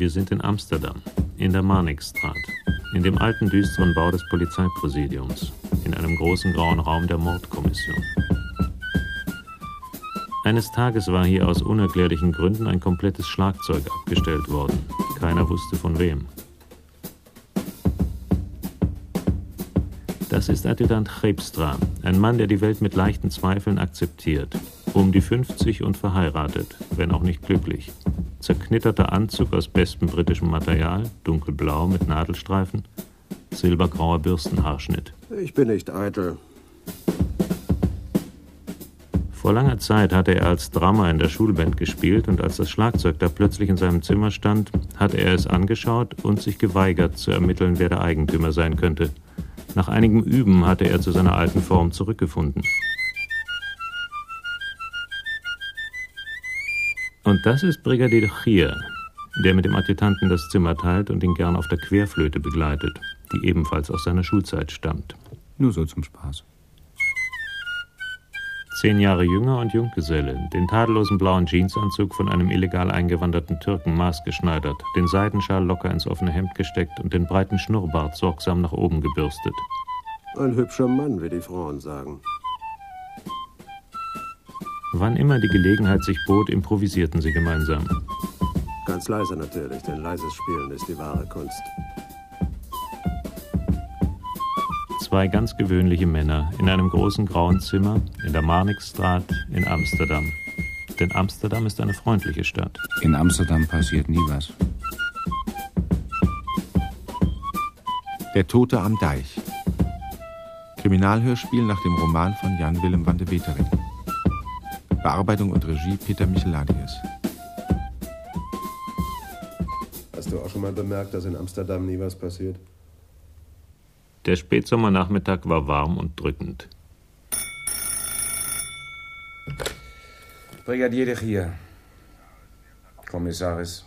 Wir sind in Amsterdam, in der Marnixstraat, in dem alten düsteren Bau des Polizeipräsidiums, in einem großen grauen Raum der Mordkommission. Eines Tages war hier aus unerklärlichen Gründen ein komplettes Schlagzeug abgestellt worden. Keiner wusste von wem. Das ist Adjutant Chebstra, ein Mann, der die Welt mit leichten Zweifeln akzeptiert. Um die 50 und verheiratet, wenn auch nicht glücklich. Zerknitterter Anzug aus bestem britischem Material, dunkelblau mit Nadelstreifen, silbergrauer Bürstenhaarschnitt. Ich bin nicht eitel. Vor langer Zeit hatte er als Drummer in der Schulband gespielt und als das Schlagzeug da plötzlich in seinem Zimmer stand, hatte er es angeschaut und sich geweigert zu ermitteln, wer der Eigentümer sein könnte. Nach einigem Üben hatte er zu seiner alten Form zurückgefunden. Und das ist Brigadier Gier, der mit dem Adjutanten das Zimmer teilt und ihn gern auf der Querflöte begleitet, die ebenfalls aus seiner Schulzeit stammt. Nur so zum Spaß. 10 Jahre jünger und Junggeselle, den tadellosen blauen Jeansanzug von einem illegal eingewanderten Türken maßgeschneidert, den Seidenschal locker ins offene Hemd gesteckt und den breiten Schnurrbart sorgsam nach oben gebürstet. Ein hübscher Mann, wie die Frauen sagen. Wann immer die Gelegenheit sich bot, improvisierten sie gemeinsam. Ganz leise natürlich, denn leises Spielen ist die wahre Kunst. 2 ganz gewöhnliche Männer in einem großen grauen Zimmer in der Marnixstraat in Amsterdam. Denn Amsterdam ist eine freundliche Stadt. In Amsterdam passiert nie was. Der Tote am Deich. Kriminalhörspiel nach dem Roman von Jan Willem van de Wetering. Bearbeitung und Regie Peter Micheladius. Hast du auch schon mal bemerkt, dass in Amsterdam nie was passiert? Der Spätsommernachmittag war warm und drückend. Brigadier de Gier. Kommissaris.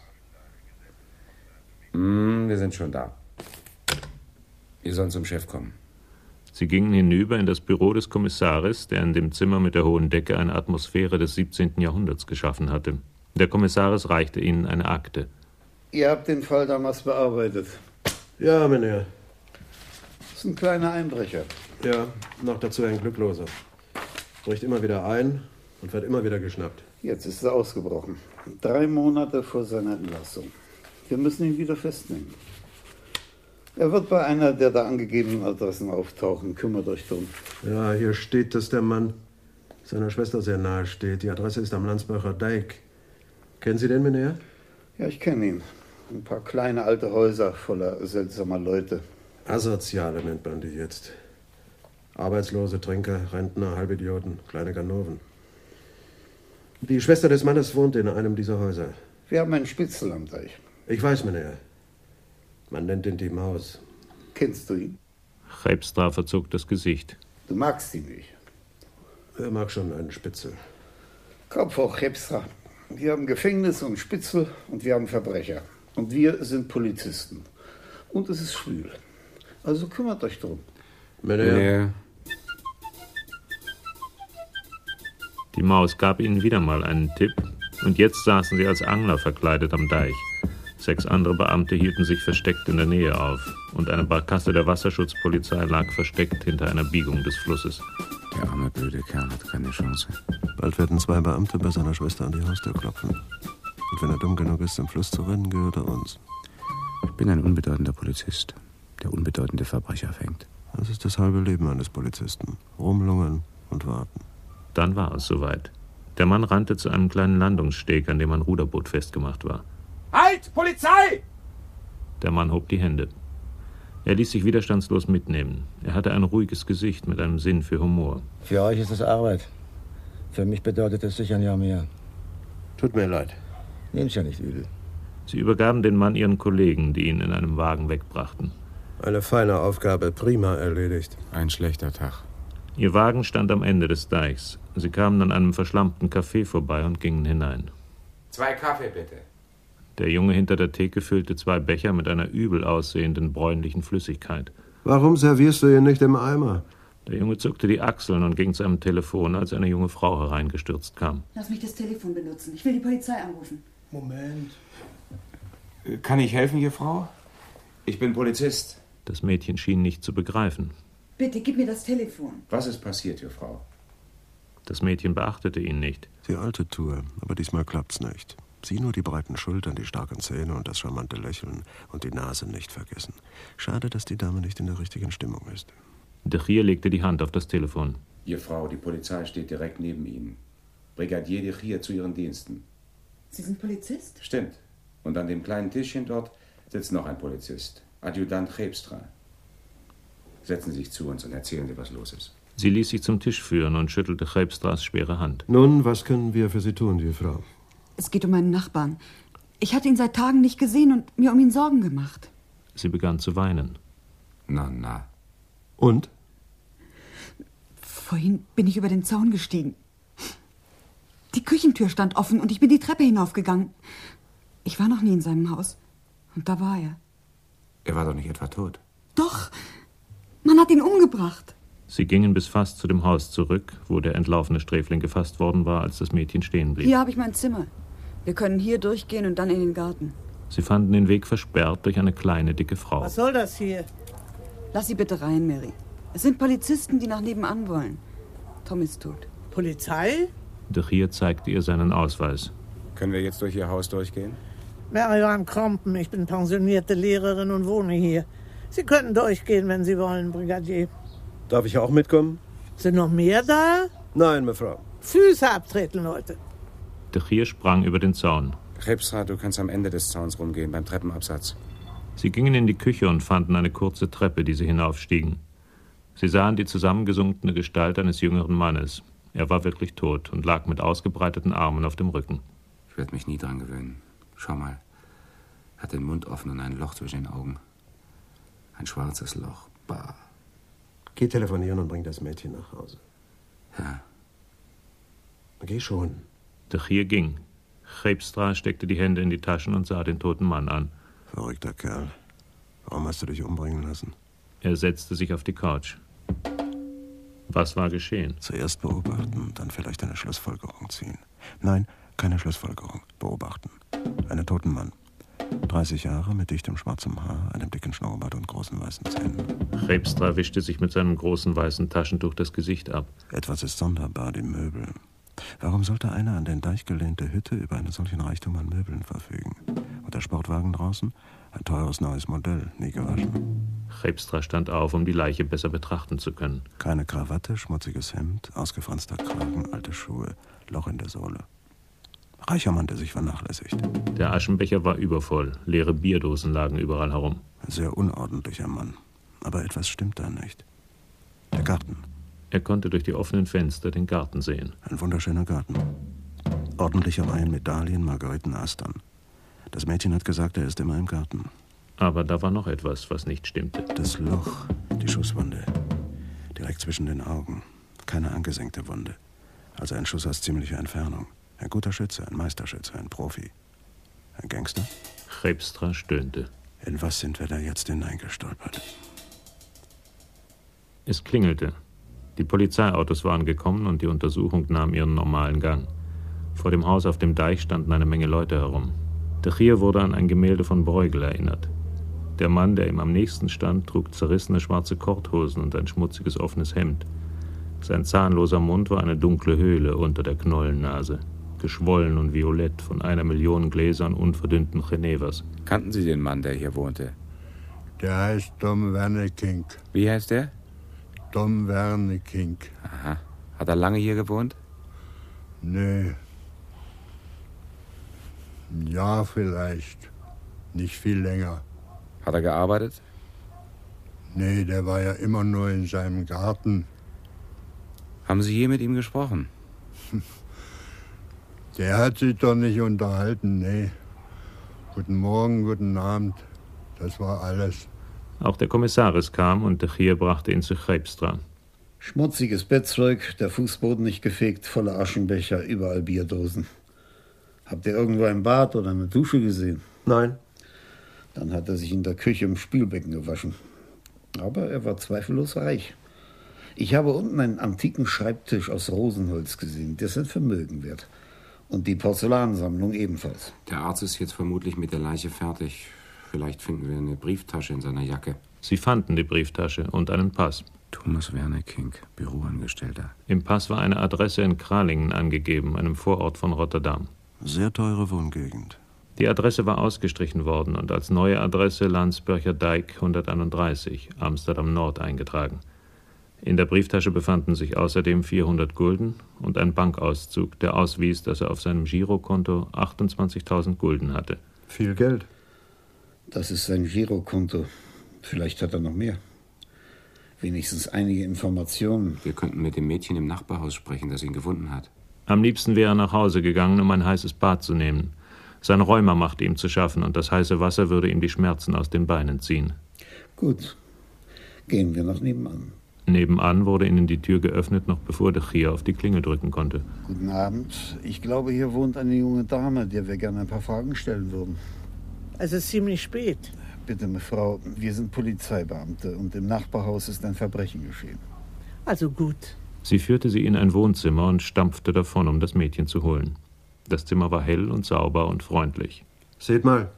Wir sind schon da. Ihr sollt zum Chef kommen. Sie gingen hinüber in das Büro des Kommissaris, der in dem Zimmer mit der hohen Decke eine Atmosphäre des 17. Jahrhunderts geschaffen hatte. Der Kommissaris reichte ihnen eine Akte. Ihr habt den Fall damals bearbeitet. Ja, Mynheer. Das ist ein kleiner Einbrecher. Ja, noch dazu ein Glückloser. Bricht immer wieder ein und wird immer wieder geschnappt. Jetzt ist er ausgebrochen. 3 Monate vor seiner Entlassung. Wir müssen ihn wieder festnehmen. Er wird bei einer der da angegebenen Adressen auftauchen. Kümmert euch drum. Ja, hier steht, dass der Mann seiner Schwester sehr nahe steht. Die Adresse ist am Landsbacher Dijk. Kennen Sie den, Mynheer? Ja, ich kenne ihn. Ein paar kleine alte Häuser voller seltsamer Leute. Asoziale nennt man die jetzt. Arbeitslose, Trinker, Rentner, Halbidioten, kleine Ganoven. Die Schwester des Mannes wohnt in einem dieser Häuser. Wir haben einen Spitzel am Deich. Ich weiß, Mynheer. Man nennt ihn die Maus. Kennst du ihn? Chebstra verzog das Gesicht. Du magst ihn nicht. Er mag schon einen Spitzel. Frau Chebstra. Wir haben Gefängnis und Spitzel und wir haben Verbrecher. Und wir sind Polizisten. Und es ist schwül. Also kümmert euch drum. Mynheer. Die Maus gab ihnen wieder mal einen Tipp und jetzt saßen sie als Angler verkleidet am Deich. 6 andere Beamte hielten sich versteckt in der Nähe auf und eine Barkasse der Wasserschutzpolizei lag versteckt hinter einer Biegung des Flusses. Der arme, blöde Kerl hat keine Chance. Bald werden 2 Beamte bei seiner Schwester an die Haustür klopfen. Und wenn er dumm genug ist, im Fluss zu rennen, gehört er uns. Ich bin ein unbedeutender Polizist, der unbedeutende Verbrecher fängt. Das ist das halbe Leben eines Polizisten. Rumlungern und warten. Dann war es soweit. Der Mann rannte zu einem kleinen Landungssteg, an dem ein Ruderboot festgemacht war. Halt! Polizei! Der Mann hob die Hände. Er ließ sich widerstandslos mitnehmen. Er hatte ein ruhiges Gesicht mit einem Sinn für Humor. Für euch ist es Arbeit. Für mich bedeutet es sicher ein Jahr mehr. Tut mir leid. Nehm's ja nicht übel. Sie übergaben den Mann ihren Kollegen, die ihn in einem Wagen wegbrachten. Eine feine Aufgabe, prima erledigt. Ein schlechter Tag. Ihr Wagen stand am Ende des Deichs. Sie kamen an einem verschlammten Café vorbei und gingen hinein. 2 Kaffee, bitte. Der Junge hinter der Theke füllte 2 Becher mit einer übel aussehenden, bräunlichen Flüssigkeit. Warum servierst du ihn nicht im Eimer? Der Junge zuckte die Achseln und ging zu einem Telefon, als eine junge Frau hereingestürzt kam. Lass mich das Telefon benutzen. Ich will die Polizei anrufen. Moment. Kann ich helfen, Ihre Frau? Ich bin Polizist. Das Mädchen schien nicht zu begreifen. Bitte, gib mir das Telefon. Was ist passiert, Ihre Frau? Das Mädchen beachtete ihn nicht. Die alte Tour, aber diesmal klappt's nicht. Sieh nur die breiten Schultern, die starken Zähne und das charmante Lächeln und die Nase nicht vergessen. Schade, dass die Dame nicht in der richtigen Stimmung ist. De Gier legte die Hand auf das Telefon. Ihre Frau, die Polizei steht direkt neben Ihnen. Brigadier de Gier zu Ihren Diensten. Sie sind Polizist? Stimmt. Und an dem kleinen Tischchen dort sitzt noch ein Polizist. Adjutant Gebstra. Setzen Sie sich zu uns und erzählen Sie, was los ist. Sie ließ sich zum Tisch führen und schüttelte Gebstras schwere Hand. Nun, was können wir für Sie tun, die Frau? Es geht um meinen Nachbarn. Ich hatte ihn seit Tagen nicht gesehen und mir um ihn Sorgen gemacht. Sie begann zu weinen. Na. Und? Vorhin bin ich über den Zaun gestiegen. Die Küchentür stand offen und ich bin die Treppe hinaufgegangen. Ich war noch nie in seinem Haus. Und da war er. Er war doch nicht etwa tot. Doch, man hat ihn umgebracht. Sie gingen bis fast zu dem Haus zurück, wo der entlaufene Sträfling gefasst worden war, als das Mädchen stehen blieb. Hier habe ich mein Zimmer. Wir können hier durchgehen und dann in den Garten. Sie fanden den Weg versperrt durch eine kleine, dicke Frau. Was soll das hier? Lass sie bitte rein, Mary. Es sind Polizisten, die nach nebenan wollen. Tom ist tot. Polizei? De Gier zeigte ihr seinen Ausweis. Können wir jetzt durch Ihr Haus durchgehen? Marian Krompen, ich bin pensionierte Lehrerin und wohne hier. Sie können durchgehen, wenn Sie wollen, Brigadier. Darf ich auch mitkommen? Sind noch mehr da? Nein, meine Frau. Füße abtreten, Leute. De Gier sprang über den Zaun. Gebstra, du kannst am Ende des Zauns rumgehen, beim Treppenabsatz. Sie gingen in die Küche und fanden eine kurze Treppe, die sie hinaufstiegen. Sie sahen die zusammengesunkene Gestalt eines jüngeren Mannes. Er war wirklich tot und lag mit ausgebreiteten Armen auf dem Rücken. Ich werde mich nie dran gewöhnen. Schau mal. Hat den Mund offen und ein Loch zwischen den Augen. Ein schwarzes Loch. Bah. Geh telefonieren und bring das Mädchen nach Hause. Ja. Geh schon. De Gier ging. Gebstra steckte die Hände in die Taschen und sah den toten Mann an. Verrückter Kerl. Warum hast du dich umbringen lassen? Er setzte sich auf die Couch. Was war geschehen? Zuerst beobachten, dann vielleicht eine Schlussfolgerung ziehen. Nein, keine Schlussfolgerung. Beobachten. Einen toten Mann. 30 Jahre mit dichtem schwarzem Haar, einem dicken Schnurrbart und großen weißen Zähnen. Gebstra wischte sich mit seinem großen weißen Taschentuch das Gesicht ab. Etwas ist sonderbar, die Möbel. Warum sollte eine an den Deich gelehnte Hütte über einen solchen Reichtum an Möbeln verfügen? Und der Sportwagen draußen? Ein teures neues Modell, nie gewaschen. Gebstra stand auf, um die Leiche besser betrachten zu können. Keine Krawatte, schmutziges Hemd, ausgefranster Kragen, alte Schuhe, Loch in der Sohle. Reicher Mann, der sich vernachlässigt. Der Aschenbecher war übervoll. Leere Bierdosen lagen überall herum. Ein sehr unordentlicher Mann. Aber etwas stimmt da nicht. Der Garten. Er konnte durch die offenen Fenster den Garten sehen. Ein wunderschöner Garten. Ordentliche Reihen mit Dahlien, Margeriten, Astern. Das Mädchen hat gesagt, er ist immer im Garten. Aber da war noch etwas, was nicht stimmte. Das Loch, die Schusswunde. Direkt zwischen den Augen. Keine angesenkte Wunde. Also ein Schuss aus ziemlicher Entfernung. Ein guter Schütze, ein Meisterschütze, ein Profi. Ein Gangster? Gebstra stöhnte. In was sind wir da jetzt hineingestolpert? Es klingelte. Die Polizeiautos waren gekommen und die Untersuchung nahm ihren normalen Gang. Vor dem Haus auf dem Deich standen eine Menge Leute herum. De Gier wurde an ein Gemälde von Bruegel erinnert. Der Mann, der ihm am nächsten stand, trug zerrissene schwarze Korthosen und ein schmutziges offenes Hemd. Sein zahnloser Mund war eine dunkle Höhle unter der Knollennase, geschwollen und violett von 1 Million Gläsern unverdünnten Genevers. Kannten Sie den Mann, der hier wohnte? Der heißt Tom Wernicking. Wie heißt der? Tom Wernicking. Aha. Hat er lange hier gewohnt? Nee. Ein Jahr vielleicht. Nicht viel länger. Hat er gearbeitet? Nee, der war ja immer nur in seinem Garten. Haben Sie je mit ihm gesprochen? Der hat sich doch nicht unterhalten, nee. Guten Morgen, guten Abend. Das war alles. Auch der Kommissaris kam und de Gier brachte ihn zu Gebstra. Schmutziges Bettzeug, der Fußboden nicht gefegt, voller Aschenbecher, überall Bierdosen. Habt ihr irgendwo ein Bad oder eine Dusche gesehen? Nein. Dann hat er sich in der Küche im Spülbecken gewaschen. Aber er war zweifellos reich. Ich habe unten einen antiken Schreibtisch aus Rosenholz gesehen. Der ist ein Vermögen wert. Und die Porzellansammlung ebenfalls. Der Arzt ist jetzt vermutlich mit der Leiche fertig. Vielleicht finden wir eine Brieftasche in seiner Jacke. Sie fanden die Brieftasche und einen Pass. Thomas Werner-Kink, Büroangestellter. Im Pass war eine Adresse in Kralingen angegeben, einem Vorort von Rotterdam. Sehr teure Wohngegend. Die Adresse war ausgestrichen worden und als neue Adresse Landsberger Dijk 131, Amsterdam Nord, eingetragen. In der Brieftasche befanden sich außerdem 400 Gulden und ein Bankauszug, der auswies, dass er auf seinem Girokonto 28.000 Gulden hatte. Viel Geld. Das ist sein Girokonto. Vielleicht hat er noch mehr. Wenigstens einige Informationen. Wir könnten mit dem Mädchen im Nachbarhaus sprechen, das ihn gefunden hat. Am liebsten wäre er nach Hause gegangen, um ein heißes Bad zu nehmen. Sein Rheuma machte ihm zu schaffen und das heiße Wasser würde ihm die Schmerzen aus den Beinen ziehen. Gut, gehen wir nach nebenan. Nebenan wurde ihnen die Tür geöffnet, noch bevor de Gier auf die Klingel drücken konnte. Guten Abend. Ich glaube, hier wohnt eine junge Dame, der wir gerne ein paar Fragen stellen würden. Es ist ziemlich spät. Bitte, Frau, wir sind Polizeibeamte und im Nachbarhaus ist ein Verbrechen geschehen. Also gut. Sie führte sie in ein Wohnzimmer und stampfte davon, um das Mädchen zu holen. Das Zimmer war hell und sauber und freundlich. Seht mal.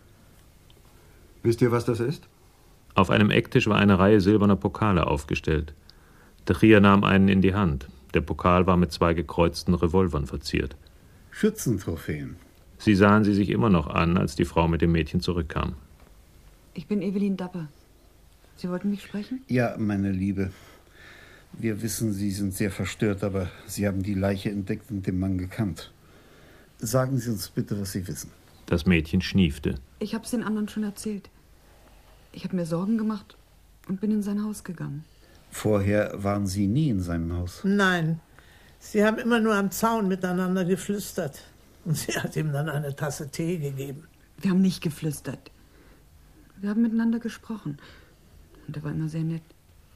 Wisst ihr, was das ist? Auf einem Ecktisch war eine Reihe silberner Pokale aufgestellt. De Gier nahm einen in die Hand. Der Pokal war mit 2 gekreuzten Revolvern verziert. Schützentrophäen. Sie sahen sie sich immer noch an, als die Frau mit dem Mädchen zurückkam. Ich bin Evelyn Dapper. Sie wollten mich sprechen? Ja, meine Liebe. Wir wissen, Sie sind sehr verstört, aber Sie haben die Leiche entdeckt und den Mann gekannt. Sagen Sie uns bitte, was Sie wissen. Das Mädchen schniefte. Ich habe es den anderen schon erzählt. Ich habe mir Sorgen gemacht und bin in sein Haus gegangen. Vorher waren Sie nie in seinem Haus? Nein, sie haben immer nur am Zaun miteinander geflüstert. Und sie hat ihm dann eine Tasse Tee gegeben. Wir haben nicht geflüstert. Wir haben miteinander gesprochen. Und er war immer sehr nett.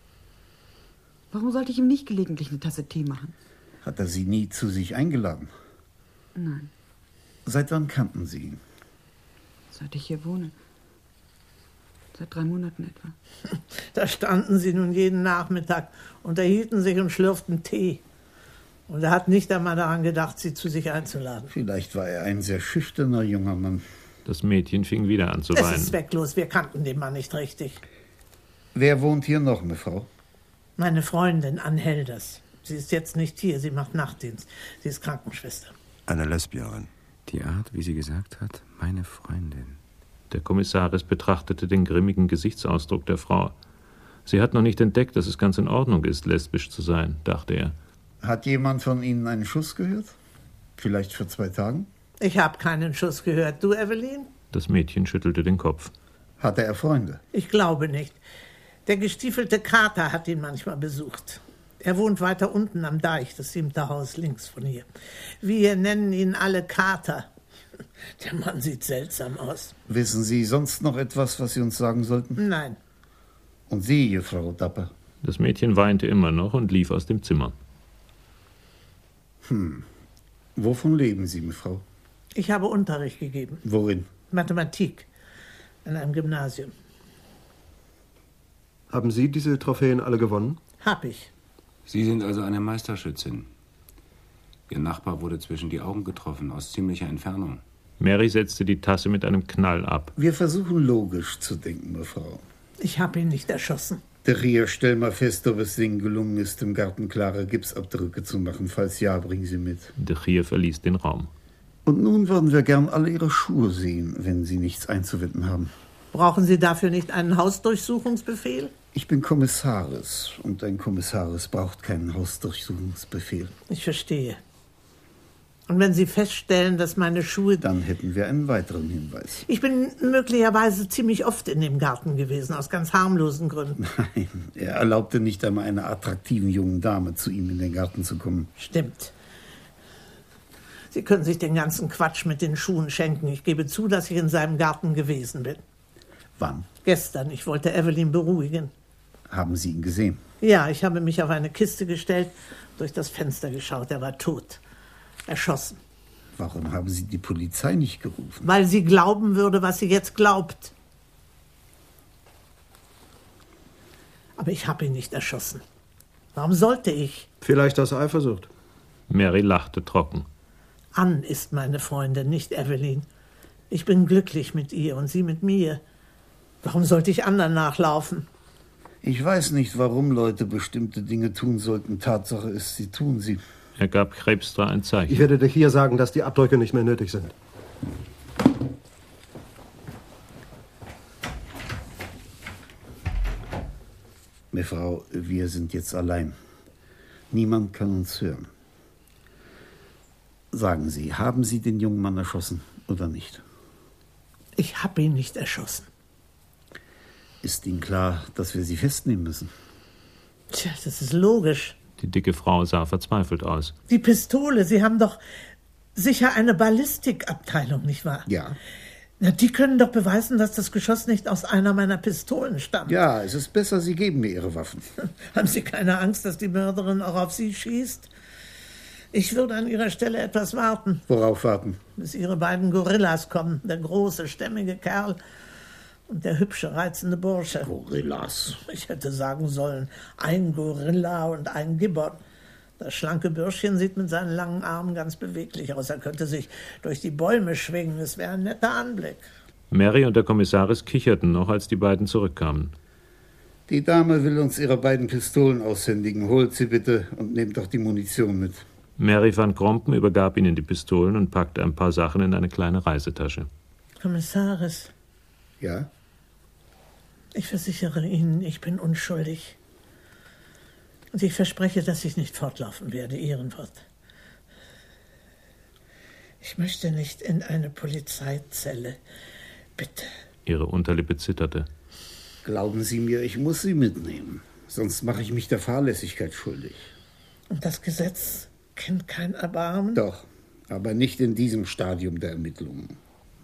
Warum sollte ich ihm nicht gelegentlich eine Tasse Tee machen? Hat er Sie nie zu sich eingeladen? Nein. Seit wann kannten Sie ihn? Seit ich hier wohne. Seit 3 Monaten etwa. Da standen sie nun jeden Nachmittag, unterhielten sich und schlürften Tee. Und er hat nicht einmal daran gedacht, sie zu sich einzuladen. Vielleicht war er ein sehr schüchterner junger Mann. Das Mädchen fing wieder an zu weinen. Es ist zwecklos, wir kannten den Mann nicht richtig. Wer wohnt hier noch, meine Frau? Meine Freundin, Ann Helders. Sie ist jetzt nicht hier, sie macht Nachtdienst. Sie ist Krankenschwester. Eine Lesbierin. Die Art, wie sie gesagt hat, meine Freundin. Der Kommissaris betrachtete den grimmigen Gesichtsausdruck der Frau. Sie hat noch nicht entdeckt, dass es ganz in Ordnung ist, lesbisch zu sein, dachte er. Hat jemand von Ihnen einen Schuss gehört? Vielleicht vor 2 Tagen? Ich habe keinen Schuss gehört. Du, Evelyn? Das Mädchen schüttelte den Kopf. Hatte er Freunde? Ich glaube nicht. Der gestiefelte Kater hat ihn manchmal besucht. Er wohnt weiter unten am Deich, das 7. Haus links von hier. Wir nennen ihn alle Kater. Der Mann sieht seltsam aus. Wissen Sie sonst noch etwas, was Sie uns sagen sollten? Nein. Und Sie, Frau Dapper? Das Mädchen weinte immer noch und lief aus dem Zimmer. Wovon leben Sie, Frau? Ich habe Unterricht gegeben. Worin? Mathematik. An einem Gymnasium. Haben Sie diese Trophäen alle gewonnen? Hab ich. Sie sind also eine Meisterschützin. Ihr Nachbar wurde zwischen die Augen getroffen, aus ziemlicher Entfernung. Mary setzte die Tasse mit einem Knall ab. Wir versuchen logisch zu denken, meine Frau. Ich habe ihn nicht erschossen. Der Rier, stell mal fest, ob es Ihnen gelungen ist, im Garten klare Gipsabdrücke zu machen. Falls ja, bringen Sie mit. De Gier verließ den Raum. Und nun würden wir gern alle Ihre Schuhe sehen, wenn Sie nichts einzuwenden haben. Brauchen Sie dafür nicht einen Hausdurchsuchungsbefehl? Ich bin Kommissaris und ein Kommissaris braucht keinen Hausdurchsuchungsbefehl. Ich verstehe. Und wenn Sie feststellen, dass meine Schuhe... Dann hätten wir einen weiteren Hinweis. Ich bin möglicherweise ziemlich oft in dem Garten gewesen, aus ganz harmlosen Gründen. Nein, er erlaubte nicht einmal einer attraktiven jungen Dame, zu ihm in den Garten zu kommen. Stimmt. Sie können sich den ganzen Quatsch mit den Schuhen schenken. Ich gebe zu, dass ich in seinem Garten gewesen bin. Wann? Gestern. Ich wollte Evelyn beruhigen. Haben Sie ihn gesehen? Ja, ich habe mich auf eine Kiste gestellt, durch das Fenster geschaut. Er war tot. Erschossen. Warum haben Sie die Polizei nicht gerufen? Weil sie glauben würde, was sie jetzt glaubt. Aber ich habe ihn nicht erschossen. Warum sollte ich? Vielleicht aus Eifersucht. Mary lachte trocken. Ann ist meine Freundin, nicht Evelyn. Ich bin glücklich mit ihr und sie mit mir. Warum sollte ich anderen nachlaufen? Ich weiß nicht, warum Leute bestimmte Dinge tun sollten. Tatsache ist, sie tun sie. Er gab Krebstra ein Zeichen. Ich werde dir hier sagen, dass die Abdrücke nicht mehr nötig sind. Frau, wir sind jetzt allein. Niemand kann uns hören. Sagen Sie, haben Sie den jungen Mann erschossen oder nicht? Ich habe ihn nicht erschossen. Ist Ihnen klar, dass wir Sie festnehmen müssen? Tja, das ist logisch. Die dicke Frau sah verzweifelt aus. Die Pistole, Sie haben doch sicher eine Ballistikabteilung, nicht wahr? Ja. Na, die können doch beweisen, dass das Geschoss nicht aus einer meiner Pistolen stammt. Ja, es ist besser, Sie geben mir Ihre Waffen. Haben Sie keine Angst, dass die Mörderin auch auf Sie schießt? Ich würde an Ihrer Stelle etwas warten. Worauf warten? Bis Ihre beiden Gorillas kommen. Der große, stämmige Kerl und der hübsche, reizende Bursche. Gorillas? Ich hätte sagen sollen, ein Gorilla und ein Gibbon. Das schlanke Bürschchen sieht mit seinen langen Armen ganz beweglich aus. Er könnte sich durch die Bäume schwingen. Es wäre ein netter Anblick. Mary und der Kommissaris kicherten noch, als die beiden zurückkamen. Die Dame will uns ihre beiden Pistolen aushändigen. Holt sie bitte und nehmt doch die Munition mit. Mary van Krompen übergab ihnen die Pistolen und packte ein paar Sachen in eine kleine Reisetasche. Kommissaris. Ja? Ich versichere Ihnen, ich bin unschuldig. Und ich verspreche, dass ich nicht fortlaufen werde, Ehrenwort. Ich möchte nicht in eine Polizeizelle. Bitte. Ihre Unterlippe zitterte. Glauben Sie mir, ich muss Sie mitnehmen. Sonst mache ich mich der Fahrlässigkeit schuldig. Und das Gesetz kennt kein Erbarmen? Doch, aber nicht in diesem Stadium der Ermittlungen.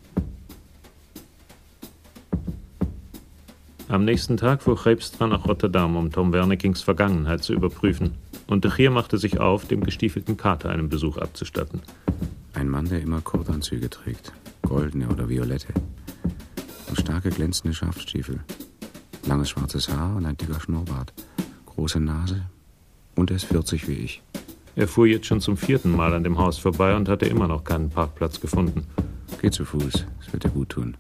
Am nächsten Tag fuhr Krebstra nach Rotterdam, um Tom Wernekings Vergangenheit zu überprüfen. Und de Gier machte sich auf, dem gestiefelten Kater einen Besuch abzustatten. Ein Mann, der immer Kordanzüge trägt. Goldene oder violette. Und starke, glänzende Schafstiefel. Langes schwarzes Haar und ein dicker Schnurrbart. Große Nase. Und er ist 40 wie ich. Er fuhr jetzt schon zum 4. Mal an dem Haus vorbei und hatte immer noch keinen Parkplatz gefunden. Geh zu Fuß, es wird dir gut tun.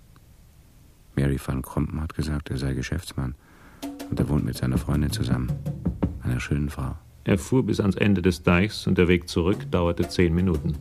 Mary van Krompen hat gesagt, er sei Geschäftsmann. Und er wohnt mit seiner Freundin zusammen. Einer schönen Frau. Er fuhr bis ans Ende des Deichs und der Weg zurück dauerte 10 Minuten.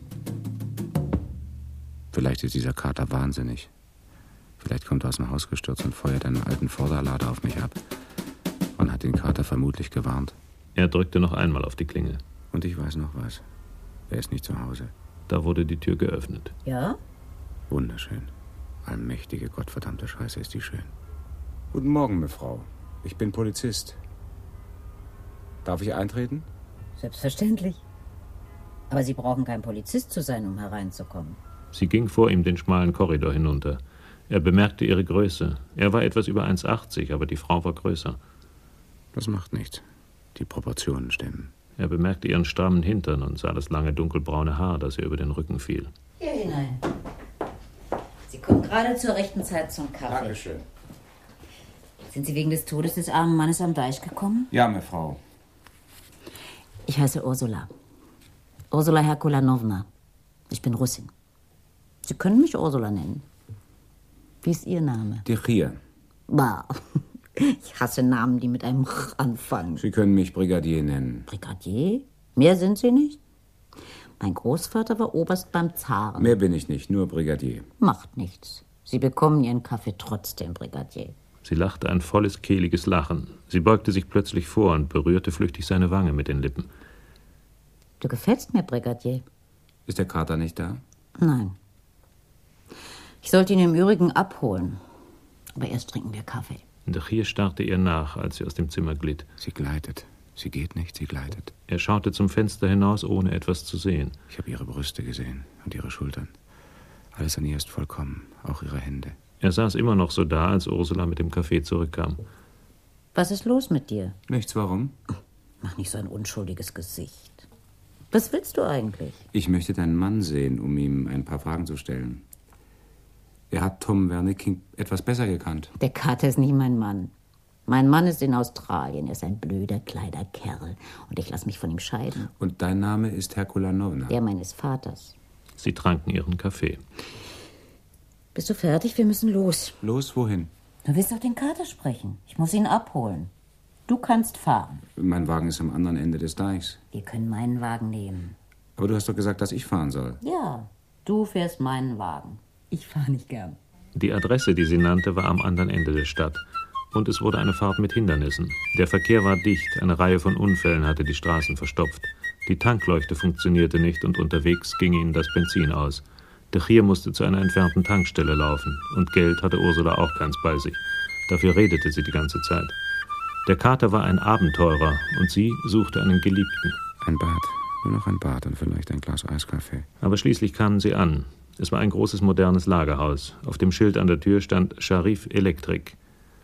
Vielleicht ist dieser Kater wahnsinnig. Vielleicht kommt er aus dem Haus gestürzt und feuert einen alten Vorderlader auf mich ab. Man hat den Kater vermutlich gewarnt. Er drückte noch einmal auf die Klingel. Und ich weiß noch was. Er ist nicht zu Hause. Da wurde die Tür geöffnet. Ja? Wunderschön. Allmächtige, gottverdammte Scheiße, ist die schön. Guten Morgen, meine Frau. Ich bin Polizist. Darf ich eintreten? Selbstverständlich. Aber Sie brauchen kein Polizist zu sein, um hereinzukommen. Sie ging vor ihm den schmalen Korridor hinunter. Er bemerkte ihre Größe. Er war etwas über 1,80, aber die Frau war größer. Das macht nichts. Die Proportionen stimmen. Er bemerkte ihren strammen Hintern und sah das lange dunkelbraune Haar, das ihr über den Rücken fiel. Hier hinein. Sie kommen gerade zur rechten Zeit zum Kaffee. Dankeschön. Sind Sie wegen des Todes des armen Mannes am Deich gekommen? Ja, meine Frau. Ich heiße Ursula. Ursula Herkulanowna. Ich bin Russin. Sie können mich Ursula nennen. Wie ist Ihr Name? De Gier. Bah. Ich hasse Namen, die mit einem Ch anfangen. Sie können mich Brigadier nennen. Brigadier? Mehr sind Sie nicht? Mein Großvater war Oberst beim Zaren. Mehr bin ich nicht, nur Brigadier. Macht nichts. Sie bekommen Ihren Kaffee trotzdem, Brigadier. Sie lachte ein volles, kehliges Lachen. Sie beugte sich plötzlich vor und berührte flüchtig seine Wange mit den Lippen. Du gefällst mir, Brigadier. Ist der Kater nicht da? Nein. Ich sollte ihn im Übrigen abholen. Aber erst trinken wir Kaffee. De Gier starrte ihr nach, als sie aus dem Zimmer glitt. Sie gleitet. Sie geht nicht, sie gleitet. Er schaute zum Fenster hinaus, ohne etwas zu sehen. Ich habe ihre Brüste gesehen und ihre Schultern. Alles an ihr ist vollkommen, auch ihre Hände. Er saß immer noch so da, als Ursula mit dem Kaffee zurückkam. Was ist los mit dir? Nichts, warum? Mach nicht so ein unschuldiges Gesicht. Was willst du eigentlich? Ich möchte deinen Mann sehen, um ihm ein paar Fragen zu stellen. Er hat Tom Werneking etwas besser gekannt. Der Kater ist nicht mein Mann. Mein Mann ist in Australien. Er ist ein blöder, kleiner Kerl. Und ich lasse mich von ihm scheiden. Und dein Name ist Herkulanowna? Der meines Vaters. Sie tranken ihren Kaffee. Bist du fertig? Wir müssen los. Los, wohin? Du willst doch den Kater sprechen. Ich muss ihn abholen. Du kannst fahren. Mein Wagen ist am anderen Ende des Deichs. Wir können meinen Wagen nehmen. Aber du hast doch gesagt, dass ich fahren soll. Ja, du fährst meinen Wagen. Ich fahre nicht gern. Die Adresse, die sie nannte, war am anderen Ende der Stadt. Und es wurde eine Fahrt mit Hindernissen. Der Verkehr war dicht, eine Reihe von Unfällen hatte die Straßen verstopft. Die Tankleuchte funktionierte nicht und unterwegs ging ihnen das Benzin aus. De Gier musste zu einer entfernten Tankstelle laufen und Geld hatte Ursula auch keins bei sich. Dafür redete sie die ganze Zeit. Der Kater war ein Abenteurer und sie suchte einen Geliebten. Ein Bad, nur noch ein Bad und vielleicht ein Glas Eiskaffee. Aber schließlich kamen sie an. Es war ein großes modernes Lagerhaus. Auf dem Schild an der Tür stand Scharif Elektrik.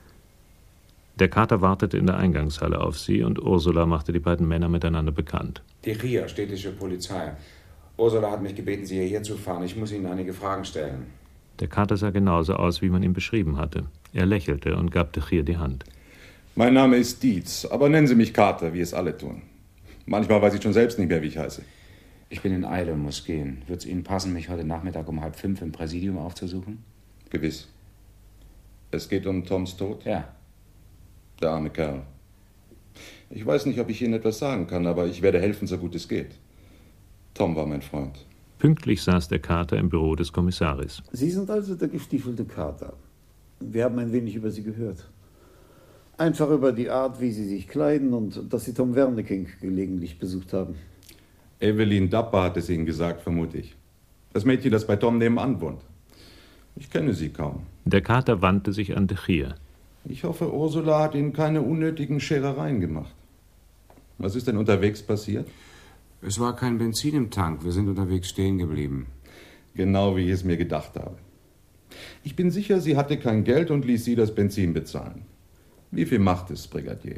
Der Kater wartete in der Eingangshalle auf sie und Ursula machte die beiden Männer miteinander bekannt. Die RIA, städtische Polizei. Ursula hat mich gebeten, Sie hierher zu fahren. Ich muss Ihnen einige Fragen stellen. Der Kater sah genauso aus, wie man ihn beschrieben hatte. Er lächelte und gab de Gier die Hand. Mein Name ist Dietz, aber nennen Sie mich Kater, wie es alle tun. Manchmal weiß ich schon selbst nicht mehr, wie ich heiße. Ich bin in Eile und muss gehen. Wird es Ihnen passen, mich heute Nachmittag um 4:30 im Präsidium aufzusuchen? Gewiss. Es geht um Toms Tod? Ja. Der arme Kerl. Ich weiß nicht, ob ich Ihnen etwas sagen kann, aber ich werde helfen, so gut es geht. Tom war mein Freund. Pünktlich saß der Kater im Büro des Kommissaris. Sie sind also der gestiefelte Kater. Wir haben ein wenig über Sie gehört. Einfach über die Art, wie Sie sich kleiden und dass Sie Tom Werneking gelegentlich besucht haben. Evelyn Dapper hat es Ihnen gesagt, vermute ich. Das Mädchen, das bei Tom nebenan wohnt. Ich kenne sie kaum. Der Kater wandte sich an de Gier. Ich hoffe, Ursula hat Ihnen keine unnötigen Scherereien gemacht. Was ist denn unterwegs passiert? Es war kein Benzin im Tank. Wir sind unterwegs stehen geblieben. Genau wie ich es mir gedacht habe. Ich bin sicher, sie hatte kein Geld und ließ Sie das Benzin bezahlen. Wie viel macht es, Brigadier?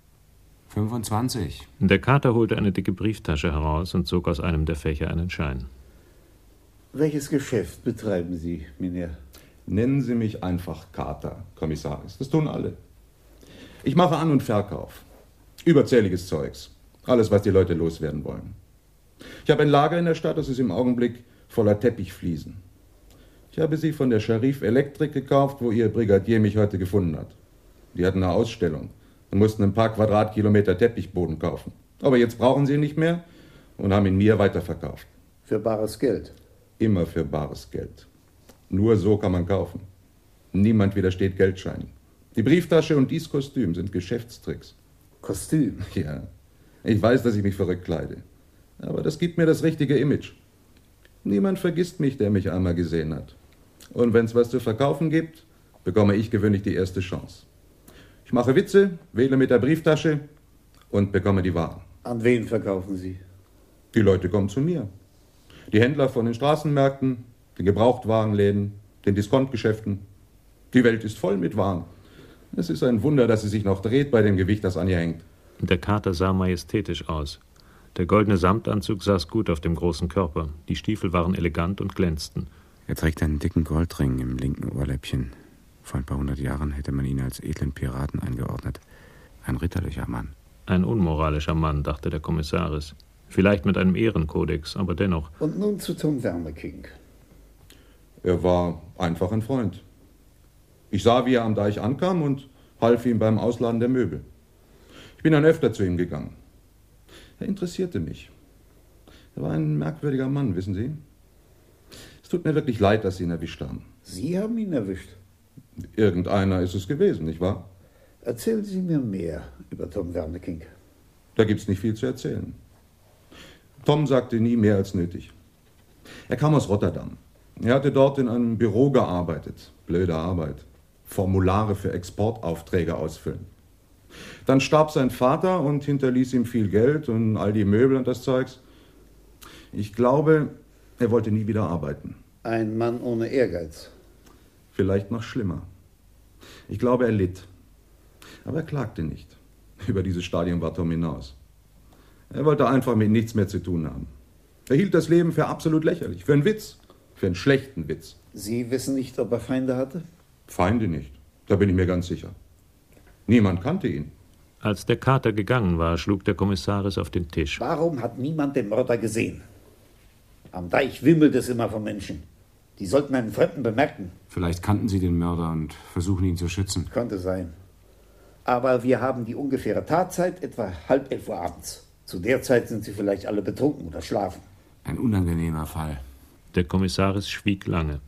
25. Der Kater holte eine dicke Brieftasche heraus und zog aus einem der Fächer einen Schein. Welches Geschäft betreiben Sie, Mynheer? Nennen Sie mich einfach Kater, Kommissaris. Das tun alle. Ich mache An- und Verkauf. Überzähliges Zeugs. Alles, was die Leute loswerden wollen. Ich habe ein Lager in der Stadt, das ist im Augenblick voller Teppichfliesen. Ich habe sie von der Scharif Elektrik gekauft, wo Ihr Brigadier mich heute gefunden hat. Die hatten eine Ausstellung und mussten ein paar Quadratkilometer Teppichboden kaufen. Aber jetzt brauchen sie ihn nicht mehr und haben ihn mir weiterverkauft. Für bares Geld? Immer für bares Geld. Nur so kann man kaufen. Niemand widersteht Geldscheinen. Die Brieftasche und dies Kostüm sind Geschäftstricks. Kostüm? Ja. Ich weiß, dass ich mich verrückt kleide. Aber das gibt mir das richtige Image. Niemand vergisst mich, der mich einmal gesehen hat. Und wenn es was zu verkaufen gibt, bekomme ich gewöhnlich die erste Chance. Ich mache Witze, wähle mit der Brieftasche und bekomme die Waren. An wen verkaufen Sie? Die Leute kommen zu mir. Die Händler von den Straßenmärkten, den Gebrauchtwarenläden, den Diskontgeschäften. Die Welt ist voll mit Waren. Es ist ein Wunder, dass sie sich noch dreht bei dem Gewicht, das an ihr hängt. Der Kater sah majestätisch aus. Der goldene Samtanzug saß gut auf dem großen Körper. Die Stiefel waren elegant und glänzten. Er trägt einen dicken Goldring im linken Ohrläppchen. Vor ein paar 100 Jahren hätte man ihn als edlen Piraten eingeordnet. Ein ritterlicher Mann. Ein unmoralischer Mann, dachte der Kommissaris. Vielleicht mit einem Ehrenkodex, aber dennoch. Und nun zu Tom Werneking. Er war einfach ein Freund. Ich sah, wie er am Deich ankam und half ihm beim Ausladen der Möbel. Ich bin dann öfter zu ihm gegangen. Er interessierte mich. Er war ein merkwürdiger Mann, wissen Sie. Es tut mir wirklich leid, dass Sie ihn erwischt haben. Sie haben ihn erwischt? Irgendeiner ist es gewesen, nicht wahr? Erzählen Sie mir mehr über Tom Werneking. Da gibt's nicht viel zu erzählen. Tom sagte nie mehr als nötig. Er kam aus Rotterdam. Er hatte dort in einem Büro gearbeitet. Blöde Arbeit. Formulare für Exportaufträge ausfüllen. Dann starb sein Vater und hinterließ ihm viel Geld und all die Möbel und das Zeugs. Ich glaube, er wollte nie wieder arbeiten. Ein Mann ohne Ehrgeiz. Vielleicht noch schlimmer. Ich glaube, er litt. Aber er klagte nicht. Über dieses Stadium war Tom hinaus. Er wollte einfach mit nichts mehr zu tun haben. Er hielt das Leben für absolut lächerlich, für einen Witz, für einen schlechten Witz. Sie wissen nicht, ob er Feinde hatte? Feinde nicht, da bin ich mir ganz sicher. Niemand kannte ihn. Als der Kater gegangen war, schlug der Kommissaris auf den Tisch. Warum hat niemand den Mörder gesehen? Am Deich wimmelt es immer von Menschen. Die sollten einen Fremden bemerken. Vielleicht kannten Sie den Mörder und versuchen ihn zu schützen. Könnte sein. Aber wir haben die ungefähre Tatzeit, etwa 10:30 Uhr abends. Zu der Zeit sind sie vielleicht alle betrunken oder schlafen. Ein unangenehmer Fall. Der Kommissaris schwieg lange.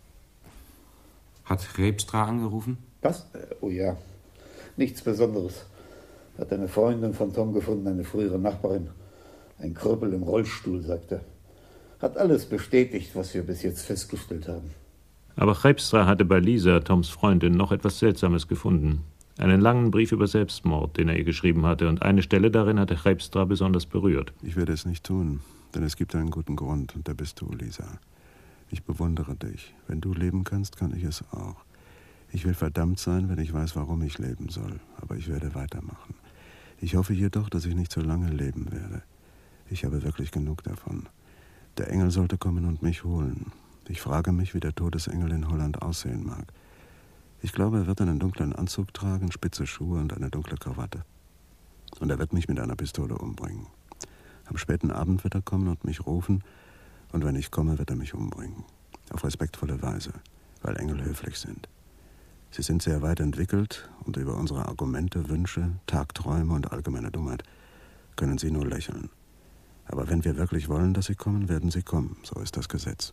Hat Rebstra angerufen? Was? Oh ja. Nichts Besonderes. Hat eine Freundin von Tom gefunden, eine frühere Nachbarin. Ein Krüppel im Rollstuhl, sagt er. Hat alles bestätigt, was wir bis jetzt festgestellt haben. Aber Rebstra hatte bei Lisa, Toms Freundin, noch etwas Seltsames gefunden. Einen langen Brief über Selbstmord, den er ihr geschrieben hatte, und eine Stelle darin hatte Rebstra besonders berührt. Ich werde es nicht tun, denn es gibt einen guten Grund, und der bist du, Lisa. Ich bewundere dich. Wenn du leben kannst, kann ich es auch. Ich will verdammt sein, wenn ich weiß, warum ich leben soll, aber ich werde weitermachen. Ich hoffe jedoch, dass ich nicht so lange leben werde. Ich habe wirklich genug davon. Der Engel sollte kommen und mich holen. Ich frage mich, wie der Todesengel in Holland aussehen mag. Ich glaube, er wird einen dunklen Anzug tragen, spitze Schuhe und eine dunkle Krawatte. Und er wird mich mit einer Pistole umbringen. Am späten Abend wird er kommen und mich rufen, und wenn ich komme, wird er mich umbringen. Auf respektvolle Weise, weil Engel höflich sind. Sie sind sehr weit entwickelt, und über unsere Argumente, Wünsche, Tagträume und allgemeine Dummheit können sie nur lächeln. Aber wenn wir wirklich wollen, dass sie kommen, werden sie kommen. So ist das Gesetz.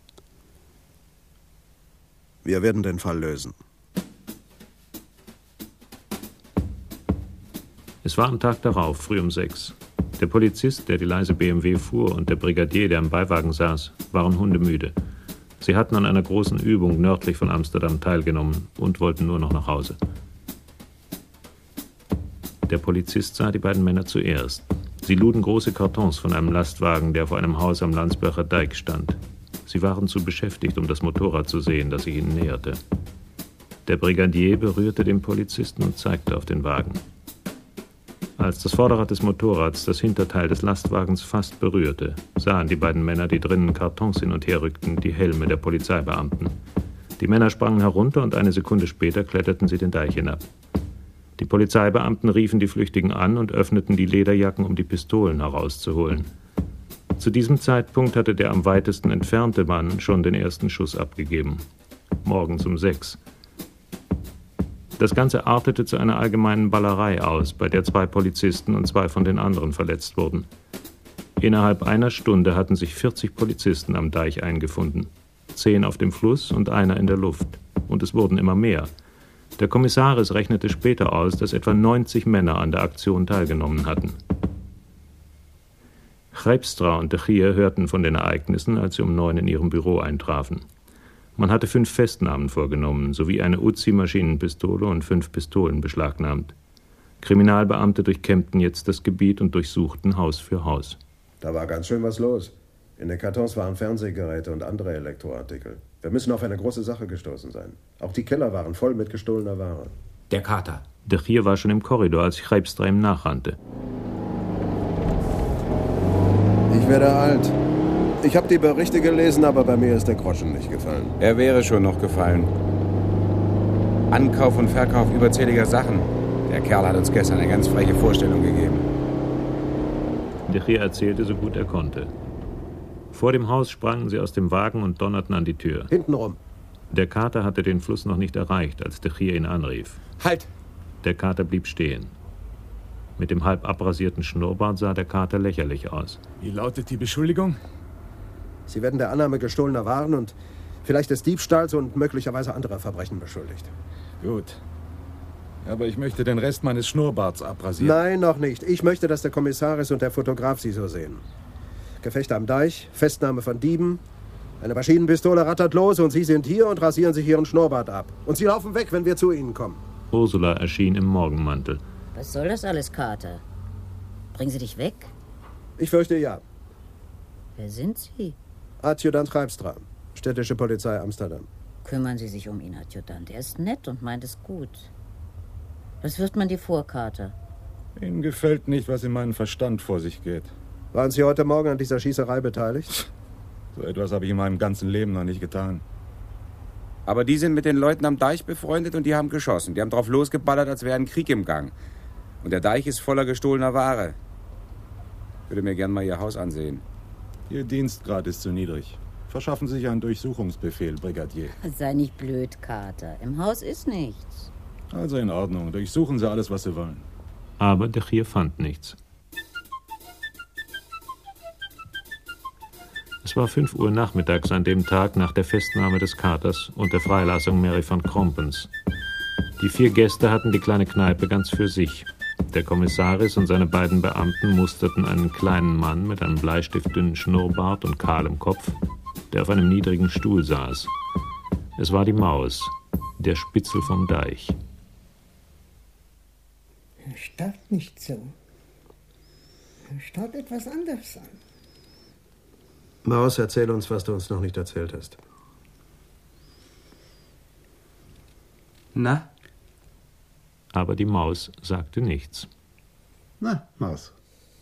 Wir werden den Fall lösen. Es war am Tag darauf, früh um 6. Der Polizist, der die leise BMW fuhr, und der Brigadier, der im Beiwagen saß, waren hundemüde. Sie hatten an einer großen Übung nördlich von Amsterdam teilgenommen und wollten nur noch nach Hause. Der Polizist sah die beiden Männer zuerst. Sie luden große Kartons von einem Lastwagen, der vor einem Haus am Landsberger Dijk stand. Sie waren zu beschäftigt, um das Motorrad zu sehen, das sich ihnen näherte. Der Brigadier berührte den Polizisten und zeigte auf den Wagen. Als das Vorderrad des Motorrads das Hinterteil des Lastwagens fast berührte, sahen die beiden Männer, die drinnen Kartons hin und her rückten, die Helme der Polizeibeamten. Die Männer sprangen herunter und eine Sekunde später kletterten sie den Deich hinab. Die Polizeibeamten riefen die Flüchtigen an und öffneten die Lederjacken, um die Pistolen herauszuholen. Zu diesem Zeitpunkt hatte der am weitesten entfernte Mann schon den ersten Schuss abgegeben. Morgens um 6. Das Ganze artete zu einer allgemeinen Ballerei aus, bei der 2 Polizisten und 2 von den anderen verletzt wurden. Innerhalb einer Stunde hatten sich 40 Polizisten am Deich eingefunden. 10 auf dem Fluss und einer in der Luft. Und es wurden immer mehr. Der Kommissaris rechnete später aus, dass etwa 90 Männer an der Aktion teilgenommen hatten. Rebstra und de Gier hörten von den Ereignissen, als sie um 9 in ihrem Büro eintrafen. Man hatte 5 Festnahmen vorgenommen, sowie eine Uzi-Maschinenpistole und 5 Pistolen beschlagnahmt. Kriminalbeamte durchkämmten jetzt das Gebiet und durchsuchten Haus für Haus. Da war ganz schön was los. In den Kartons waren Fernsehgeräte und andere Elektroartikel. Wir müssen auf eine große Sache gestoßen sein. Auch die Keller waren voll mit gestohlener Ware. Der Kater. De Gier war schon im Korridor, als Rebstra ihm nachrannte. Ich werde alt. Ich habe die Berichte gelesen, aber bei mir ist der Groschen nicht gefallen. Er wäre schon noch gefallen. Ankauf und Verkauf überzähliger Sachen. Der Kerl hat uns gestern eine ganz freche Vorstellung gegeben. De Gier erzählte, so gut er konnte. Vor dem Haus sprangen sie aus dem Wagen und donnerten an die Tür. Hintenrum. Der Kater hatte den Fluss noch nicht erreicht, als de Gier ihn anrief. Halt! Der Kater blieb stehen. Mit dem halb abrasierten Schnurrbart sah der Kater lächerlich aus. Wie lautet die Beschuldigung? Sie werden der Annahme gestohlener Waren und vielleicht des Diebstahls und möglicherweise anderer Verbrechen beschuldigt. Gut. Aber ich möchte den Rest meines Schnurrbarts abrasieren. Nein, noch nicht. Ich möchte, dass der Kommissaris und der Fotograf Sie so sehen. Gefechte am Deich, Festnahme von Dieben. Eine Maschinenpistole rattert los und Sie sind hier und rasieren sich Ihren Schnurrbart ab. Und Sie laufen weg, wenn wir zu Ihnen kommen. Ursula erschien im Morgenmantel. Was soll das alles, Kater? Bringen Sie dich weg? Ich fürchte ja. Wer sind Sie? Adjutant Rebstra, städtische Polizei Amsterdam. Kümmern Sie sich um ihn, Adjutant. Er ist nett und meint es gut. Was wirft man dir vor, Kater? Ihnen gefällt nicht, was in meinem Verstand vor sich geht. Waren Sie heute Morgen an dieser Schießerei beteiligt? So etwas habe ich in meinem ganzen Leben noch nicht getan. Aber die sind mit den Leuten am Deich befreundet und die haben geschossen. Die haben drauf losgeballert, als wäre ein Krieg im Gang. Und der Deich ist voller gestohlener Ware. Ich würde mir gern mal Ihr Haus ansehen. Ihr Dienstgrad ist zu niedrig. Verschaffen Sie sich einen Durchsuchungsbefehl, Brigadier. Sei nicht blöd, Carter. Im Haus ist nichts. Also in Ordnung. Durchsuchen Sie alles, was Sie wollen. Aber de Gier fand nichts. Es war 5 Uhr nachmittags an dem Tag nach der Festnahme des Carters und der Freilassung Mary van Krompens. Die 4 Gäste hatten die kleine Kneipe ganz für sich. Der Kommissaris und seine beiden Beamten musterten einen kleinen Mann mit einem bleistiftdünnen Schnurrbart und kahlem Kopf, der auf einem niedrigen Stuhl saß. Es war die Maus, der Spitzel vom Deich. Er starrt nicht so. Er starrt etwas anderes an. Maus, erzähl uns, was du uns noch nicht erzählt hast. Na? Aber die Maus sagte nichts. Na, Maus.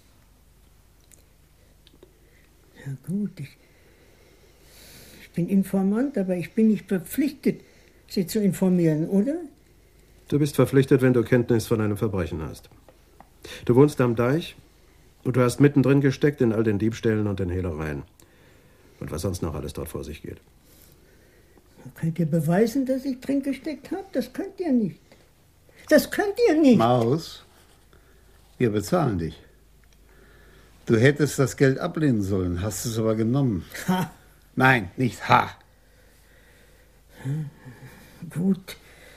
Ja gut, ich bin Informant, aber ich bin nicht verpflichtet, Sie zu informieren, oder? Du bist verpflichtet, wenn du Kenntnis von einem Verbrechen hast. Du wohnst am Deich und du hast mittendrin gesteckt in all den Diebstählen und den Hehlereien. Und was sonst noch alles dort vor sich geht. Könnt ihr beweisen, dass ich drin gesteckt habe? Das könnt ihr nicht. Das könnt ihr nicht. Maus, wir bezahlen dich. Du hättest das Geld ablehnen sollen, hast es aber genommen. Ha. Nein, nicht ha. Gut.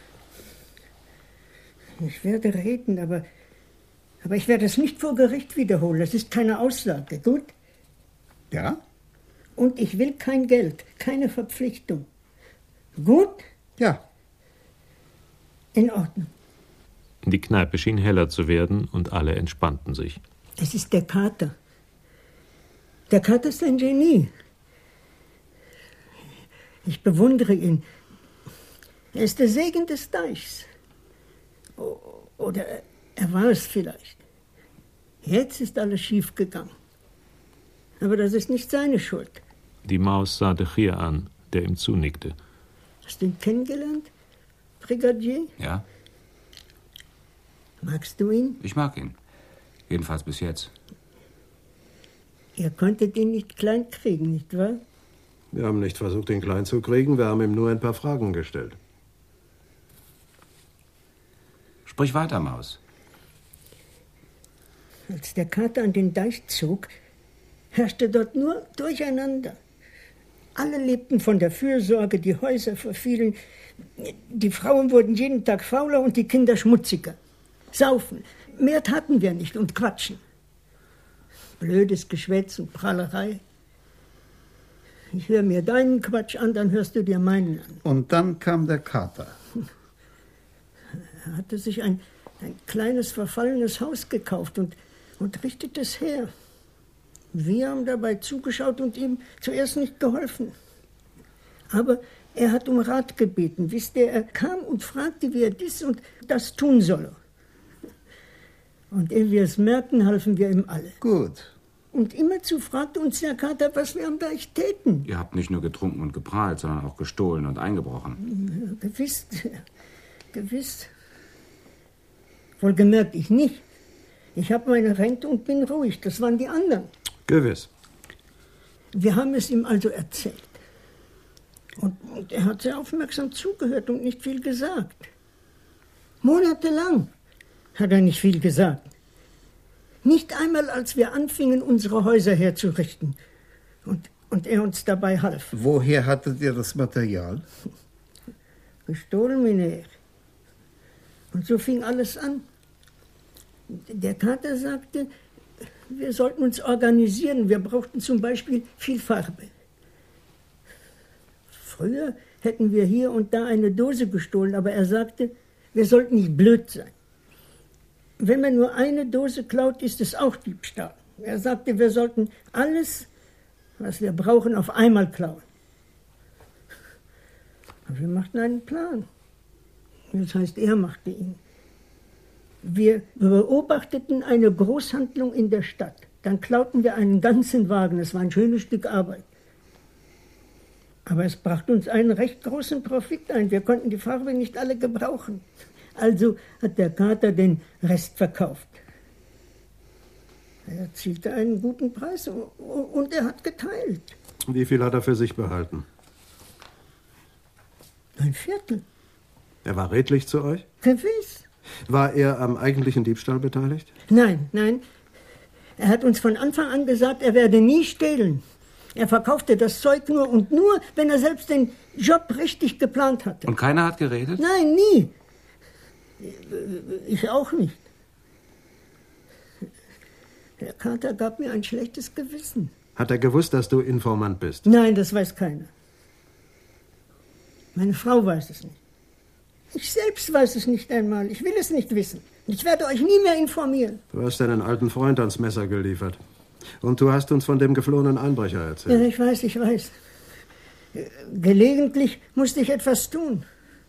Ich werde reden, aber ich werde es nicht vor Gericht wiederholen. Das ist keine Aussage, gut? Ja? Und ich will kein Geld, keine Verpflichtung. Gut? Ja. In Ordnung. Die Kneipe schien heller zu werden und alle entspannten sich. Es ist der Kater. Der Kater ist ein Genie. Ich bewundere ihn. Er ist der Segen des Deichs. Oder er war es vielleicht. Jetzt ist alles schief gegangen. Aber das ist nicht seine Schuld. Die Maus sah de Gier an, der ihm zunickte. Hast du ihn kennengelernt, Brigadier? Ja, Magst du ihn? ich mag ihn. Jedenfalls bis jetzt. Ihr konntet ihn nicht klein kriegen, nicht wahr? Wir haben nicht versucht, ihn klein zu kriegen, wir haben ihm nur ein paar Fragen gestellt. Sprich weiter, Maus. Als der Kater an den Deich zog, herrschte dort nur Durcheinander. Alle lebten von der Fürsorge, die Häuser verfielen, die Frauen wurden jeden Tag fauler und die Kinder schmutziger. Saufen, mehr taten wir nicht und quatschen. Blödes Geschwätz und Prahlerei. Ich höre mir deinen Quatsch an, dann hörst du dir meinen an. Und dann kam der Kater. Er hatte sich ein kleines, verfallenes Haus gekauft und richtete es her. Wir haben dabei zugeschaut und ihm zuerst nicht geholfen. Aber er hat um Rat gebeten. Wisst ihr, er kam und fragte, wie er dies und das tun solle. Und ehe wir es merkten, halfen wir ihm alle. Gut. Und immerzu fragte uns der Kater, was wir am Deich täten. Ihr habt nicht nur getrunken und geprahlt, sondern auch gestohlen und eingebrochen. Ja, gewiss. Wohlgemerkt, ich nicht. Ich habe meine Rente und bin ruhig. Das waren die anderen. Gewiss. Wir haben es ihm also erzählt. Und er hat sehr aufmerksam zugehört und nicht viel gesagt. Monatelang hat er nicht viel gesagt. Nicht einmal, als wir anfingen, unsere Häuser herzurichten. Und er uns dabei half. Woher hattet ihr das Material? Gestohlen, Mynheer. Und so fing alles an. Der Kater sagte, wir sollten uns organisieren. Wir brauchten zum Beispiel viel Farbe. Früher hätten wir hier und da eine Dose gestohlen, aber er sagte, wir sollten nicht blöd sein. Wenn man nur eine Dose klaut, ist es auch Diebstahl. Er sagte, wir sollten alles, was wir brauchen, auf einmal klauen. Und wir machten einen Plan. Das heißt, er machte ihn. Wir beobachteten eine Großhandlung in der Stadt. Dann klauten wir einen ganzen Wagen. Es war ein schönes Stück Arbeit. Aber es brachte uns einen recht großen Profit ein. Wir konnten die Farbe nicht alle gebrauchen. Also hat der Kater den Rest verkauft. Er erzielte einen guten Preis und er hat geteilt. Wie viel hat er für sich behalten? Ein Viertel. Er war redlich zu euch? Gewiss. War er am eigentlichen Diebstahl beteiligt? Nein. Er hat uns von Anfang an gesagt, er werde nie stehlen. Er verkaufte das Zeug nur, wenn er selbst den Job richtig geplant hatte. Und keiner hat geredet? Nein, nie. Ich auch nicht. Der Kater gab mir ein schlechtes Gewissen. Hat er gewusst, dass du Informant bist? Nein, das weiß keiner. Meine Frau weiß es nicht. Ich selbst weiß es nicht einmal. Ich will es nicht wissen. Ich werde euch nie mehr informieren. Du hast deinen alten Freund ans Messer geliefert. Und du hast uns von dem geflohenen Einbrecher erzählt. Ja, ich weiß. Gelegentlich musste ich etwas tun.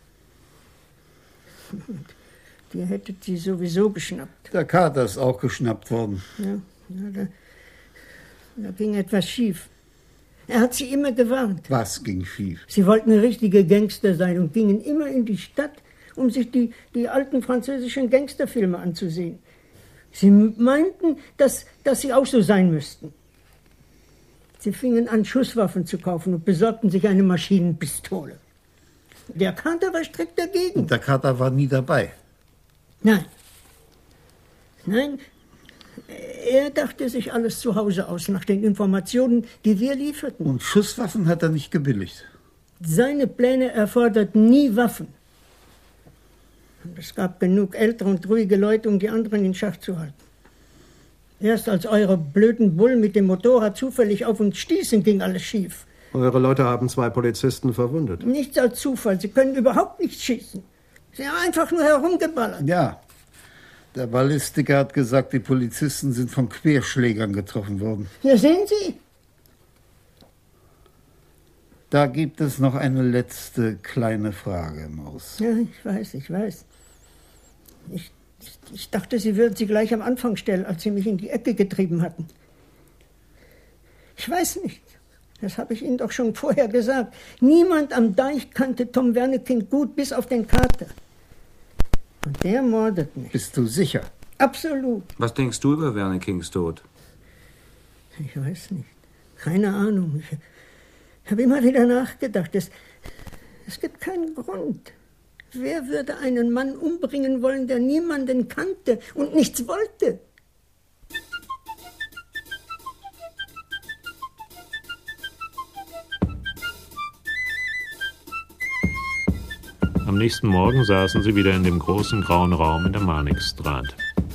Die hättet sie sowieso geschnappt. Der Kater ist auch geschnappt worden. Ja, da ging etwas schief. Er hat sie immer gewarnt. Was ging schief? Sie wollten richtige Gangster sein und gingen immer in die Stadt, um sich die alten französischen Gangsterfilme anzusehen. Sie meinten, dass sie auch so sein müssten. Sie fingen an, Schusswaffen zu kaufen und besorgten sich eine Maschinenpistole. Der Kater war strikt dagegen. Und der Kater war nie dabei? Nein, er dachte sich alles zu Hause aus, nach den Informationen, die wir lieferten. Und Schusswaffen hat er nicht gebilligt? Seine Pläne erforderten nie Waffen. Und es gab genug ältere und ruhige Leute, um die anderen in Schach zu halten. Erst als eure blöden Bullen mit dem Motorrad zufällig auf uns stießen, ging alles schief. Eure Leute haben 2 Polizisten verwundet. Nichts als Zufall, sie können überhaupt nicht schießen. Sie haben einfach nur herumgeballert. Ja, der Ballistiker hat gesagt, die Polizisten sind von Querschlägern getroffen worden. Ja, sehen Sie. Da gibt es noch eine letzte kleine Frage, Maus. Ja, ich weiß. Ich dachte, Sie würden sie gleich am Anfang stellen, als Sie mich in die Ecke getrieben hatten. Ich weiß nicht. Das habe ich Ihnen doch schon vorher gesagt. Niemand am Deich kannte Tom Werneking gut, bis auf den Kater. Und der mordet mich. Bist du sicher? Absolut. Was denkst du über Wernekings Tod? Ich weiß nicht. Keine Ahnung. Ich habe immer wieder nachgedacht. Es gibt keinen Grund. Wer würde einen Mann umbringen wollen, der niemanden kannte und nichts wollte? Am nächsten Morgen saßen sie wieder in dem großen grauen Raum in der Marnixstraat.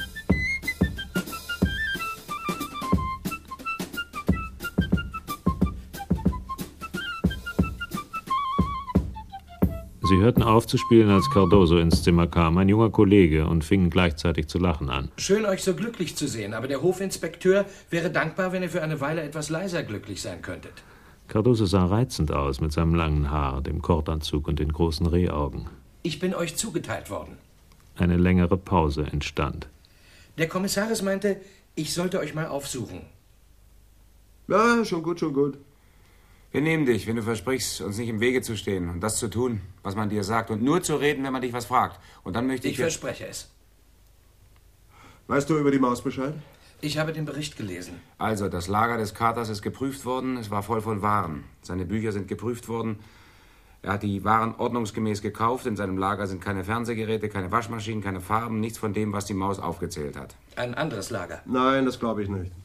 Sie hörten auf zu spielen, als Cardoso ins Zimmer kam, ein junger Kollege, und fingen gleichzeitig zu lachen an. Schön, euch so glücklich zu sehen, aber der Hofinspekteur wäre dankbar, wenn ihr für eine Weile etwas leiser glücklich sein könntet. Cardoso sah reizend aus mit seinem langen Haar, dem Kordanzug und den großen Rehaugen. Ich bin euch zugeteilt worden. Eine längere Pause entstand. Der Kommissaris meinte, ich sollte euch mal aufsuchen. Ja, schon gut. Wir nehmen dich, wenn du versprichst, uns nicht im Wege zu stehen und das zu tun, was man dir sagt, und nur zu reden, wenn man dich was fragt. Und dann möchte ich... Ich verspreche es. Weißt du über die Maus Bescheid? Ich habe den Bericht gelesen. Also, das Lager des Katers ist geprüft worden, es war voll von Waren. Seine Bücher sind geprüft worden. Er hat die Waren ordnungsgemäß gekauft. In seinem Lager sind keine Fernsehgeräte, keine Waschmaschinen, keine Farben, nichts von dem, was die Maus aufgezählt hat. Ein anderes Lager? Nein, das glaube ich nicht.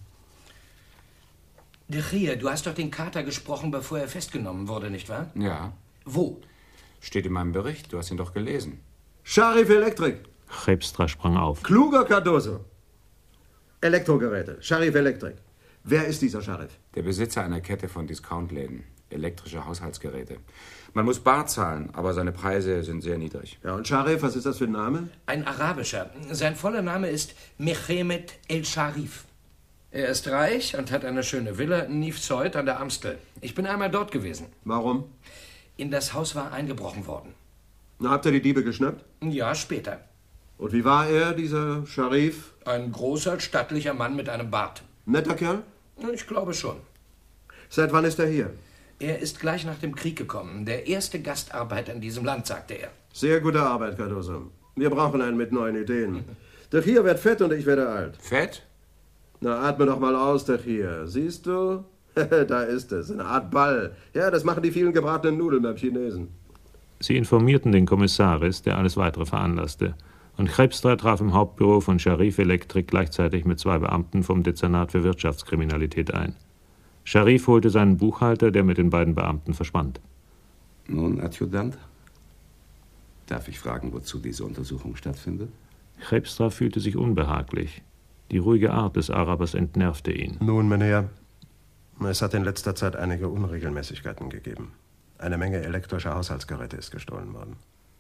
De Gier, du hast doch den Kater gesprochen, bevor er festgenommen wurde, nicht wahr? Ja. Wo? Steht in meinem Bericht, du hast ihn doch gelesen. Scharif Elektrik. Chebstra sprang auf. Kluger Cardoso. Elektrogeräte. Scharif Elektrik. Wer ist dieser Scharif? Der Besitzer einer Kette von Discountläden. Elektrische Haushaltsgeräte. Man muss bar zahlen, aber seine Preise sind sehr niedrig. Ja, und Scharif, was ist das für ein Name? Ein arabischer. Sein voller Name ist Mehmet El Scharif. Er ist reich und hat eine schöne Villa in Nifzoid an der Amstel. Ich bin einmal dort gewesen. Warum? In das Haus war eingebrochen worden. Na, habt ihr die Diebe geschnappt? Ja, später. Und wie war er, dieser Scharif? Ein großer, stattlicher Mann mit einem Bart. Netter Kerl? Ich glaube schon. Seit wann ist er hier? Er ist gleich nach dem Krieg gekommen. Der erste Gastarbeiter in diesem Land, sagte er. Sehr gute Arbeit, Cardoso. Wir brauchen einen mit neuen Ideen. Der Gier wird fett und ich werde alt. Fett? Na, atme doch mal aus, der hier. Siehst du? Da ist es, eine Art Ball. Ja, das machen die vielen gebratenen Nudeln beim Chinesen. Sie informierten den Kommissaris, der alles Weitere veranlasste. Und Krebstra traf im Hauptbüro von Scharif Electric gleichzeitig mit 2 Beamten vom Dezernat für Wirtschaftskriminalität ein. Scharif holte seinen Buchhalter, der mit den beiden Beamten verschwand. Nun, Adjutant, darf ich fragen, wozu diese Untersuchung stattfindet? Krebstra fühlte sich unbehaglich. Die ruhige Art des Arabers entnervte ihn. Nun, mein Herr, es hat in letzter Zeit einige Unregelmäßigkeiten gegeben. Eine Menge elektrischer Haushaltsgeräte ist gestohlen worden.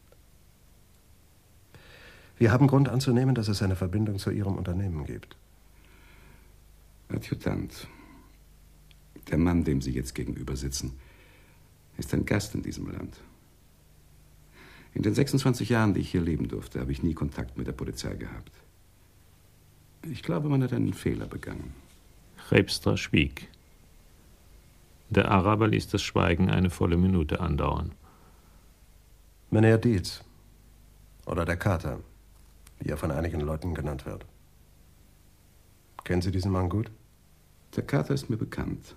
Wir haben Grund anzunehmen, dass es eine Verbindung zu Ihrem Unternehmen gibt. Adjutant, der Mann, dem Sie jetzt gegenüber sitzen, ist ein Gast in diesem Land. In den 26 Jahren, die ich hier leben durfte, habe ich nie Kontakt mit der Polizei gehabt. Ich glaube, man hat einen Fehler begangen. Krebstra schwieg. Der Araber ließ das Schweigen eine volle Minute andauern. Mein Herr Dietz, oder der Kater, wie er von einigen Leuten genannt wird. Kennen Sie diesen Mann gut? Der Kater ist mir bekannt.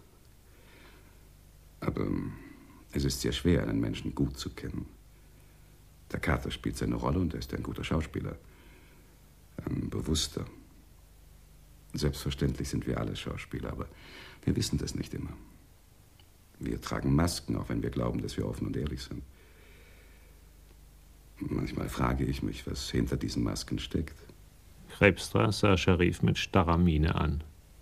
Aber es ist sehr schwer, einen Menschen gut zu kennen. Der Kater spielt seine Rolle und er ist ein guter Schauspieler. Ein bewusster. Selbstverständlich sind wir alle Schauspieler, aber wir wissen das nicht immer. Wir tragen Masken, auch wenn wir glauben, dass wir offen und ehrlich sind. Manchmal frage ich mich, was hinter diesen Masken steckt. Krebstra sah Scharif mit starrer Miene an.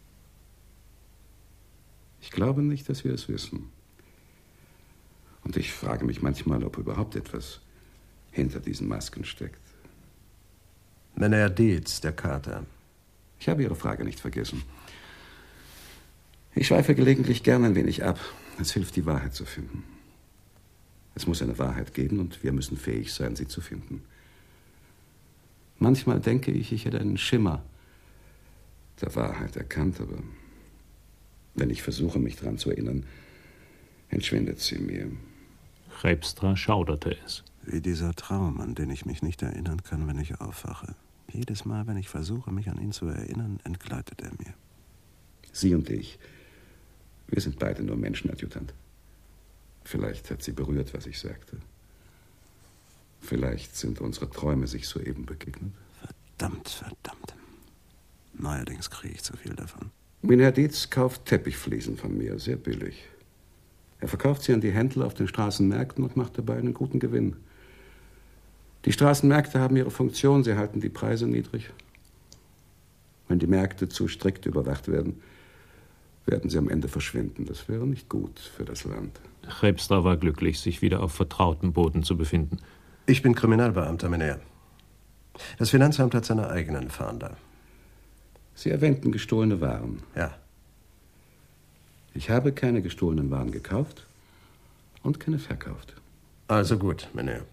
Ich glaube nicht, dass wir es wissen. Und ich frage mich manchmal, ob überhaupt etwas hinter diesen Masken steckt. Mein Herr Dietz, der Kater. Ich habe Ihre Frage nicht vergessen. Ich schweife gelegentlich gern ein wenig ab. Es hilft, die Wahrheit zu finden. Es muss eine Wahrheit geben und wir müssen fähig sein, sie zu finden. Manchmal denke ich, ich hätte einen Schimmer der Wahrheit erkannt, aber wenn ich versuche, mich daran zu erinnern, entschwindet sie mir. Krebstra schauderte es. Wie dieser Traum, an den ich mich nicht erinnern kann, wenn ich aufwache. Jedes Mal, wenn ich versuche, mich an ihn zu erinnern, entgleitet er mir. Sie und ich, wir sind beide nur Menschen, Adjutant. Vielleicht hat sie berührt, was ich sagte. Vielleicht sind unsere Träume sich soeben begegnet. Verdammt, verdammt. Neuerdings kriege ich zu viel davon. Mein Herr Dietz kauft Teppichfliesen von mir, sehr billig. Er verkauft sie an die Händler auf den Straßenmärkten und macht dabei einen guten Gewinn. Die Straßenmärkte haben ihre Funktion, sie halten die Preise niedrig. Wenn die Märkte zu strikt überwacht werden, werden sie am Ende verschwinden. Das wäre nicht gut für das Land. Krebstra war glücklich, sich wieder auf vertrautem Boden zu befinden. Ich bin Kriminalbeamter, mein Herr. Das Finanzamt hat seine eigenen Fahnder. Sie erwähnten gestohlene Waren. Ja. Ich habe keine gestohlenen Waren gekauft und keine verkauft. Also gut, mein Herr.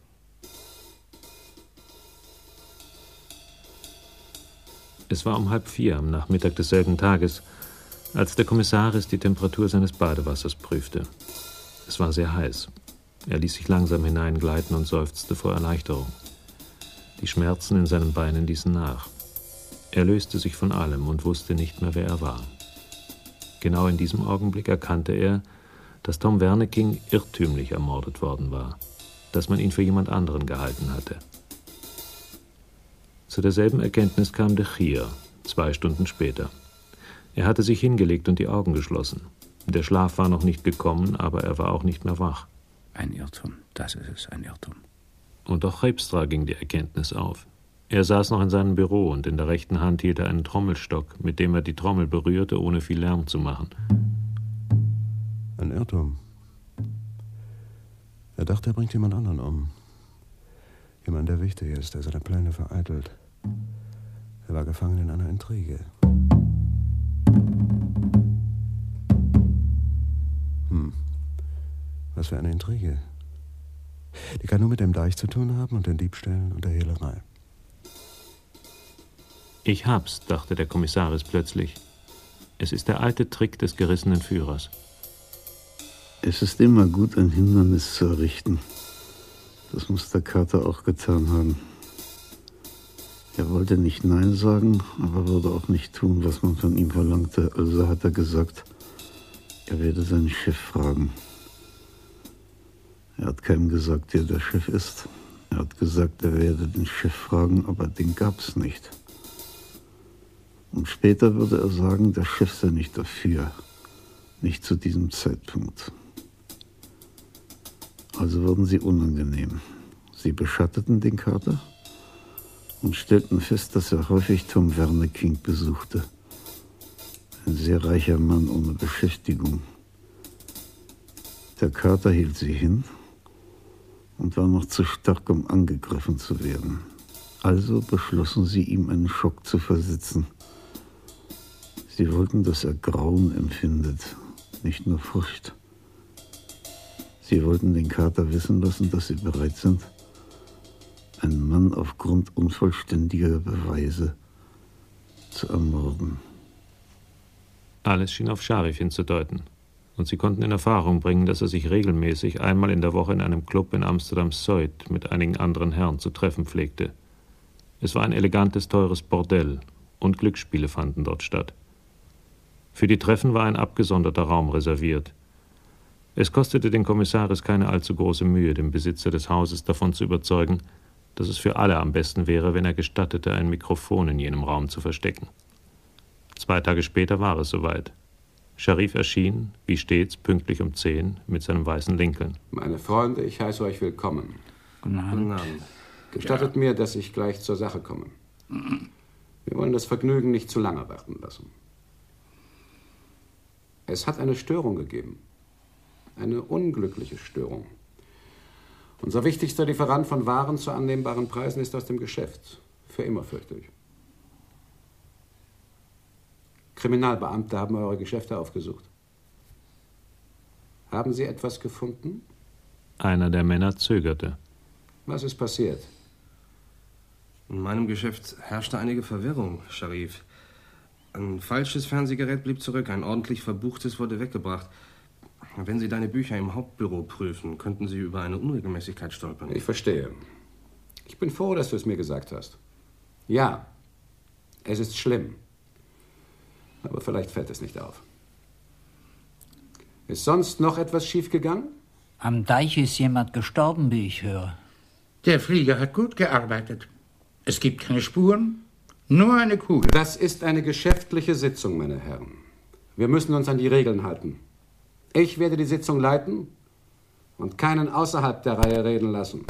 Es war um 3:30 am Nachmittag desselben Tages, als der Kommissaris die Temperatur seines Badewassers prüfte. Es war sehr heiß. Er ließ sich langsam hineingleiten und seufzte vor Erleichterung. Die Schmerzen in seinen Beinen ließen nach. Er löste sich von allem und wusste nicht mehr, wer er war. Genau in diesem Augenblick erkannte er, dass Tom Werneking irrtümlich ermordet worden war, dass man ihn für jemand anderen gehalten hatte. Zu derselben Erkenntnis kam de Gier, 2 Stunden später. Er hatte sich hingelegt und die Augen geschlossen. Der Schlaf war noch nicht gekommen, aber er war auch nicht mehr wach. Ein Irrtum, das ist es, ein Irrtum. Und auch Krebstra ging die Erkenntnis auf. Er saß noch in seinem Büro und in der rechten Hand hielt er einen Trommelstock, mit dem er die Trommel berührte, ohne viel Lärm zu machen. Ein Irrtum. Er dachte, er bringt jemand anderen um. Jemand, der wichtig ist, der seine Pläne vereitelt. Er war gefangen in einer Intrige. Was für eine Intrige. Die kann nur mit dem Deich zu tun haben und den Diebstählen und der Hehlerei. Ich hab's, dachte der Kommissaris plötzlich. Es ist der alte Trick des gerissenen Führers. Es ist immer gut, ein Hindernis zu errichten. Das muss der Kater auch getan haben. Er wollte nicht Nein sagen, aber würde auch nicht tun, was man von ihm verlangte. Also hat er gesagt, er werde sein Chef fragen. Er hat keinem gesagt, wer der Chef ist. Er hat gesagt, er werde den Chef fragen, aber den gab's nicht. Und später würde er sagen, der Chef sei nicht dafür. Nicht zu diesem Zeitpunkt. Also wurden sie unangenehm. Sie beschatteten den Kater und stellten fest, dass er häufig Tom Werneking besuchte. Ein sehr reicher Mann ohne Beschäftigung. Der Kater hielt sie hin und war noch zu stark, um angegriffen zu werden. Also beschlossen sie, ihm einen Schock zu versetzen. Sie wollten, dass er Grauen empfindet, nicht nur Furcht. Sie wollten den Kater wissen lassen, dass sie bereit sind, einen Mann aufgrund unvollständiger Beweise zu ermorden. Alles schien auf Scharif hinzudeuten. Und sie konnten in Erfahrung bringen, dass er sich regelmäßig einmal in der Woche in einem Club in Amsterdams Zuid mit einigen anderen Herren zu treffen pflegte. Es war ein elegantes, teures Bordell und Glücksspiele fanden dort statt. Für die Treffen war ein abgesonderter Raum reserviert. Es kostete den Kommissaris keine allzu große Mühe, den Besitzer des Hauses davon zu überzeugen, dass es für alle am besten wäre, wenn er gestattete, ein Mikrofon in jenem Raum zu verstecken. 2 Tage später war es soweit. Scharif erschien, wie stets, pünktlich um 10 mit seinem weißen Lincoln. Meine Freunde, ich heiße euch willkommen. Guten Abend. Gestattet mir, dass ich gleich zur Sache komme. Wir wollen das Vergnügen nicht zu lange warten lassen. Es hat eine Störung gegeben. Eine unglückliche Störung. Unser wichtigster Lieferant von Waren zu annehmbaren Preisen ist aus dem Geschäft. Für immer, fürchte ich. Kriminalbeamte haben eure Geschäfte aufgesucht. Haben Sie etwas gefunden? Einer der Männer zögerte. Was ist passiert? In meinem Geschäft herrschte einige Verwirrung, Scharif. Ein falsches Fernsehgerät blieb zurück, ein ordentlich verbuchtes wurde weggebracht. Wenn Sie deine Bücher im Hauptbüro prüfen, könnten Sie über eine Unregelmäßigkeit stolpern. Ich verstehe. Ich bin froh, dass du es mir gesagt hast. Ja, es ist schlimm. Aber vielleicht fällt es nicht auf. Ist sonst noch etwas schiefgegangen? Am Deich ist jemand gestorben, wie ich höre. Der Flieger hat gut gearbeitet. Es gibt keine Spuren, nur eine Kugel. Das ist eine geschäftliche Sitzung, meine Herren. Wir müssen uns an die Regeln halten. Ich werde die Sitzung leiten und keinen außerhalb der Reihe reden lassen.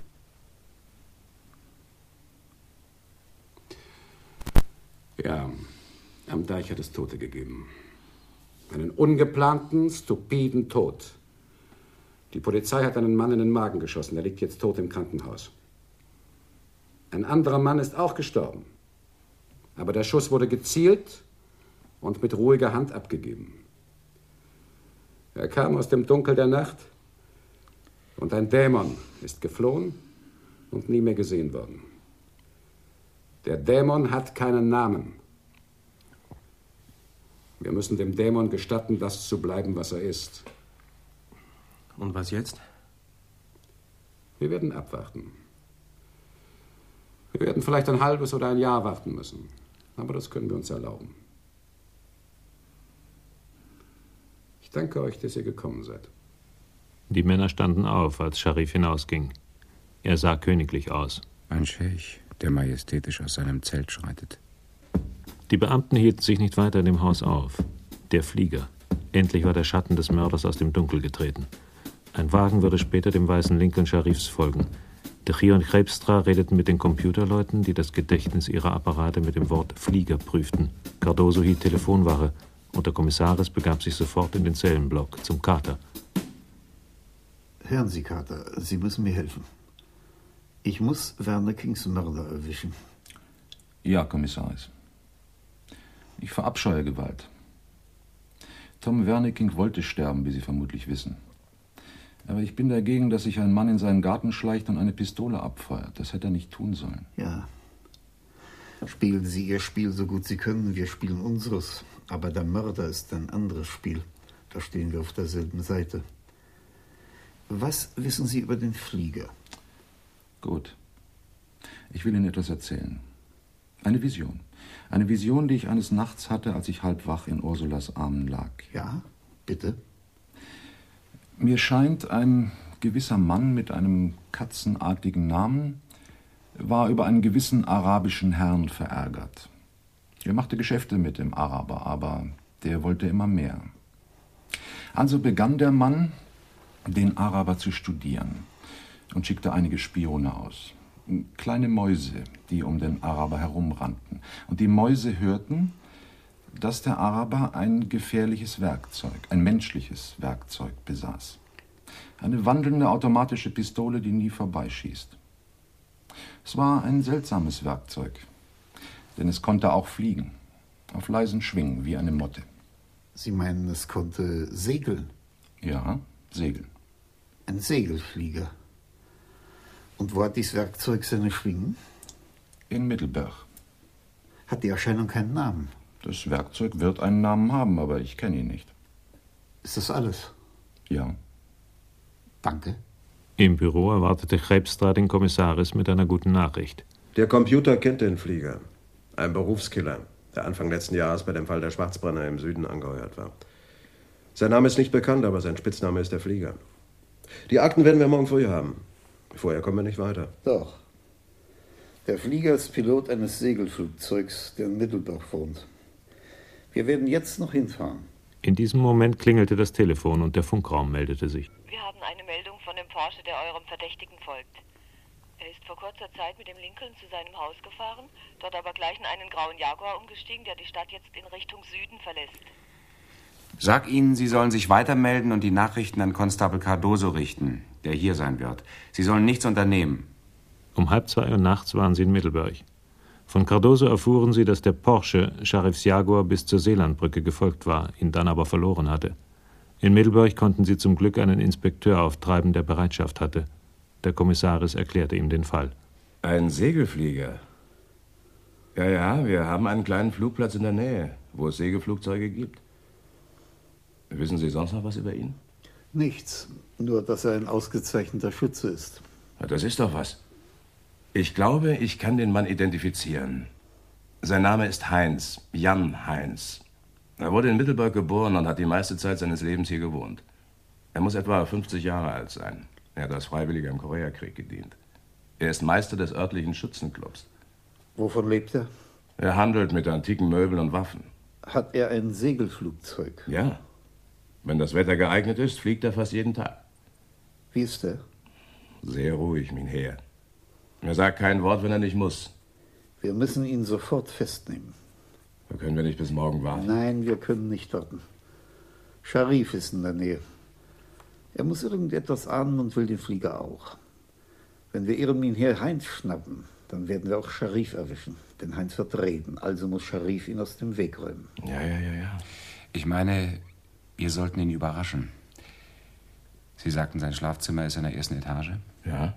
Ja, am Deich hat es Tote gegeben. Einen ungeplanten, stupiden Tod. Die Polizei hat einen Mann in den Magen geschossen. Er liegt jetzt tot im Krankenhaus. Ein anderer Mann ist auch gestorben. Aber der Schuss wurde gezielt und mit ruhiger Hand abgegeben. Er kam aus dem Dunkel der Nacht und ein Dämon ist geflohen und nie mehr gesehen worden. Der Dämon hat keinen Namen. Wir müssen dem Dämon gestatten, das zu bleiben, was er ist. Und was jetzt? Wir werden abwarten. Wir werden vielleicht ein halbes oder ein Jahr warten müssen. Aber das können wir uns erlauben. Ich danke euch, dass ihr gekommen seid. Die Männer standen auf, als Scharif hinausging. Er sah königlich aus. Ein Scheich, der majestätisch aus seinem Zelt schreitet. Die Beamten hielten sich nicht weiter in dem Haus auf. Der Flieger. Endlich war der Schatten des Mörders aus dem Dunkel getreten. Ein Wagen würde später dem weißen Lincoln Scharifs folgen. De Gier und Krebstra redeten mit den Computerleuten, die das Gedächtnis ihrer Apparate mit dem Wort Flieger prüften. Cardoso hielt Telefonwache und der Kommissaris begab sich sofort in den Zellenblock zum Kater. Hören Sie, Kater, Sie müssen mir helfen. Ich muss Wernekings Mörder erwischen. Ja, Kommissaris. Ich verabscheue Gewalt. Tom Werneking wollte sterben, wie Sie vermutlich wissen. Aber ich bin dagegen, dass sich ein Mann in seinen Garten schleicht und eine Pistole abfeuert. Das hätte er nicht tun sollen. Ja. Spielen Sie Ihr Spiel so gut Sie können, wir spielen unseres. Aber der Mörder ist ein anderes Spiel. Da stehen wir auf derselben Seite. Was wissen Sie über den Flieger? Gut. Ich will Ihnen etwas erzählen. Eine Vision. Eine Vision, die ich eines Nachts hatte, als ich halb wach in Ursulas Armen lag. Ja, bitte. Mir scheint, ein gewisser Mann mit einem katzenartigen Namen war über einen gewissen arabischen Herrn verärgert. Er machte Geschäfte mit dem Araber, aber der wollte immer mehr. Also begann der Mann, den Araber zu studieren und schickte einige Spione aus. Kleine Mäuse, die um den Araber herumrannten. Und die Mäuse hörten, dass der Araber ein gefährliches Werkzeug, ein menschliches Werkzeug besaß. Eine wandelnde automatische Pistole, die nie vorbeischießt. Es war ein seltsames Werkzeug, denn es konnte auch fliegen, auf leisen Schwingen wie eine Motte. Sie meinen, es konnte segeln? Ja, segeln. Ein Segelflieger. Und wo hat dieses Werkzeug seine Schwingen? In Middelburg. Hat die Erscheinung keinen Namen? Das Werkzeug wird einen Namen haben, aber ich kenne ihn nicht. Ist das alles? Ja. Danke. Im Büro erwartete Krebstra den Kommissaris mit einer guten Nachricht. Der Computer kennt den Flieger. Ein Berufskiller, der Anfang letzten Jahres bei dem Fall der Schwarzbrenner im Süden angeheuert war. Sein Name ist nicht bekannt, aber sein Spitzname ist der Flieger. Die Akten werden wir morgen früh haben. Vorher kommen wir nicht weiter. Doch. Der Flieger ist Pilot eines Segelflugzeugs, der in Middelburg wohnt. Wir werden jetzt noch hinfahren. In diesem Moment klingelte das Telefon und der Funkraum meldete sich. Wir haben eine Meldung von dem Porsche, der eurem Verdächtigen folgt. Er ist vor kurzer Zeit mit dem Lincoln zu seinem Haus gefahren, dort aber gleich in einen grauen Jaguar umgestiegen, der die Stadt jetzt in Richtung Süden verlässt. Sag ihnen, sie sollen sich weitermelden und die Nachrichten an Constable Cardoso richten, der hier sein wird. Sie sollen nichts unternehmen. Um 1:30 nachts waren sie in Middelburg. Von Cardoso erfuhren sie, dass der Porsche Scharifs Jaguar bis zur Seelandbrücke gefolgt war, ihn dann aber verloren hatte. In Middelburg konnten sie zum Glück einen Inspekteur auftreiben, der Bereitschaft hatte. Der Kommissaris erklärte ihm den Fall. Ein Segelflieger? Ja, wir haben einen kleinen Flugplatz in der Nähe, wo es Segelflugzeuge gibt. Wissen Sie sonst noch was über ihn? Nichts, nur dass er ein ausgezeichneter Schütze ist. Ja, das ist doch was. Ich glaube, ich kann den Mann identifizieren. Sein Name ist Heinz, Jan Heinz. Er wurde in Middelburg geboren und hat die meiste Zeit seines Lebens hier gewohnt. Er muss etwa 50 Jahre alt sein. Er hat als Freiwilliger im Koreakrieg gedient. Er ist Meister des örtlichen Schützenclubs. Wovon lebt er? Er handelt mit antiken Möbeln und Waffen. Hat er ein Segelflugzeug? Ja. Wenn das Wetter geeignet ist, fliegt er fast jeden Tag. Wie ist er? Sehr ruhig, mein Herr. Er sagt kein Wort, wenn er nicht muss. Wir müssen ihn sofort festnehmen. Können wir nicht bis morgen warten? Nein, wir können nicht warten. Scharif ist in der Nähe. Er muss irgendetwas ahnen und will den Flieger auch. Wenn wir ihren Herr Heinz schnappen, dann werden wir auch Scharif erwischen. Denn Heinz wird reden, also muss Scharif ihn aus dem Weg räumen. Ja. Ich meine, wir sollten ihn überraschen. Sie sagten, sein Schlafzimmer ist in der ersten Etage? Ja.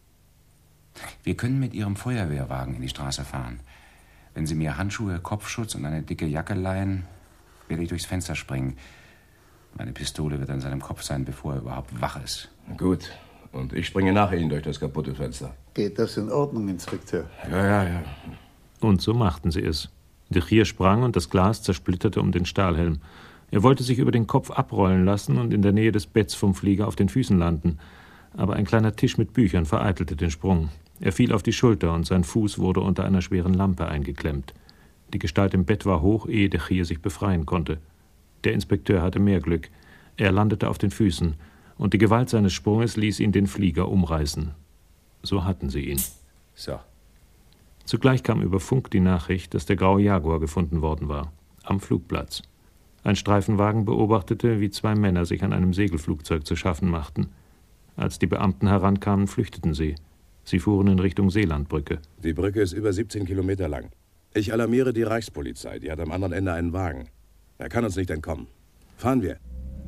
Wir können mit Ihrem Feuerwehrwagen in die Straße fahren. Wenn Sie mir Handschuhe, Kopfschutz und eine dicke Jacke leihen, werde ich durchs Fenster springen. Meine Pistole wird an seinem Kopf sein, bevor er überhaupt wach ist. Gut. Und ich springe nach Ihnen durch das kaputte Fenster. Geht das in Ordnung, Inspekteur? Ja. Und so machten sie es. De Gier sprang und das Glas zersplitterte um den Stahlhelm. Er wollte sich über den Kopf abrollen lassen und in der Nähe des Betts vom Flieger auf den Füßen landen. Aber ein kleiner Tisch mit Büchern vereitelte den Sprung. Er fiel auf die Schulter und sein Fuß wurde unter einer schweren Lampe eingeklemmt. Die Gestalt im Bett war hoch, ehe de Gier sich befreien konnte. Der Inspekteur hatte mehr Glück. Er landete auf den Füßen, und die Gewalt seines Sprunges ließ ihn den Flieger umreißen. So hatten sie ihn. So. Zugleich kam über Funk die Nachricht, dass der graue Jaguar gefunden worden war, am Flugplatz. Ein Streifenwagen beobachtete, wie 2 Männer sich an einem Segelflugzeug zu schaffen machten. Als die Beamten herankamen, flüchteten sie. Sie fuhren in Richtung Seelandbrücke. Die Brücke ist über 17 Kilometer lang. Ich alarmiere die Reichspolizei. Die hat am anderen Ende einen Wagen. Er kann uns nicht entkommen. Fahren wir.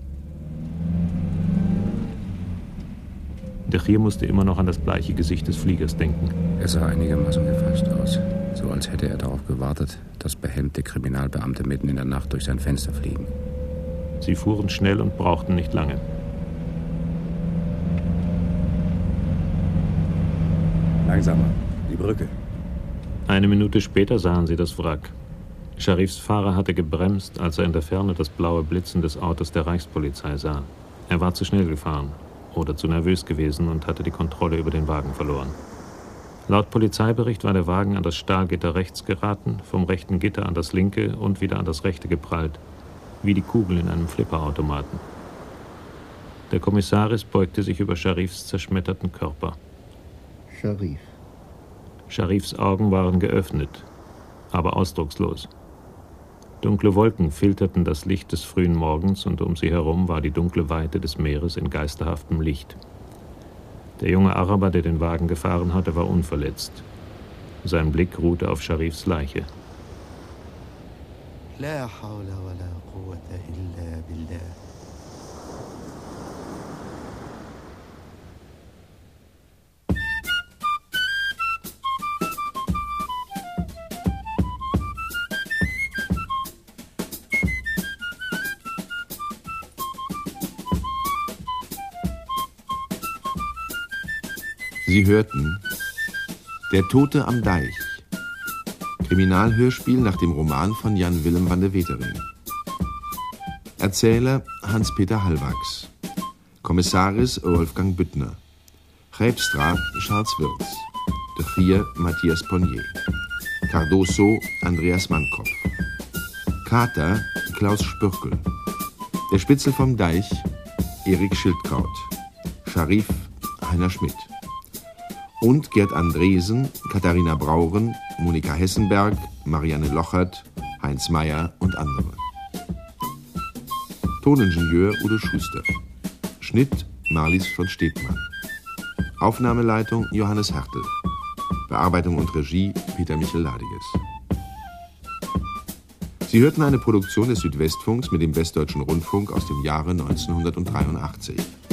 De Gier musste immer noch an das bleiche Gesicht des Fliegers denken. Er sah einigermaßen gefasst aus. So als hätte er darauf gewartet, dass behelmte Kriminalbeamte mitten in der Nacht durch sein Fenster fliegen. Sie fuhren schnell und brauchten nicht lange. Langsamer. Die Brücke. Eine Minute später sahen sie das Wrack. Scharifs Fahrer hatte gebremst, als er in der Ferne das blaue Blitzen des Autos der Reichspolizei sah. Er war zu schnell gefahren oder zu nervös gewesen und hatte die Kontrolle über den Wagen verloren. Laut Polizeibericht war der Wagen an das Stahlgitter rechts geraten, vom rechten Gitter an das linke und wieder an das rechte geprallt, wie die Kugel in einem Flipperautomaten. Der Kommissaris beugte sich über Scharifs zerschmetterten Körper. Scharif. Scharifs Augen waren geöffnet, aber ausdruckslos. Dunkle Wolken filterten das Licht des frühen Morgens und um sie herum war die dunkle Weite des Meeres in geisterhaftem Licht. Der junge Araber, der den Wagen gefahren hatte, war unverletzt. Sein Blick ruhte auf Scharifs Leiche. La hawla wa la quwwata illa billah. Sie hörten Der Tote am Deich. Kriminalhörspiel nach dem Roman von Jan Willem van de Wetering. Erzähler Hans-Peter Hallwachs. Kommissaris Wolfgang Büttner. Grijpstra Charles Wirz. De Gier Matthias Ponnier. Cardoso Andreas Mannkopf. Kater Klaus Spürkel. Der Spitzel vom Deich Erik Schildkraut. Scharif Heiner Schmidt. Und Gerd Andresen, Katharina Brauren, Monika Hessenberg, Marianne Lochert, Heinz Meyer und andere. Toningenieur Udo Schuster. Schnitt Marlies von Stedtmann. Aufnahmeleitung Johannes Hertel. Bearbeitung und Regie Peter Michel-Ladiges. Sie hörten eine Produktion des Südwestfunks mit dem Westdeutschen Rundfunk aus dem Jahre 1983.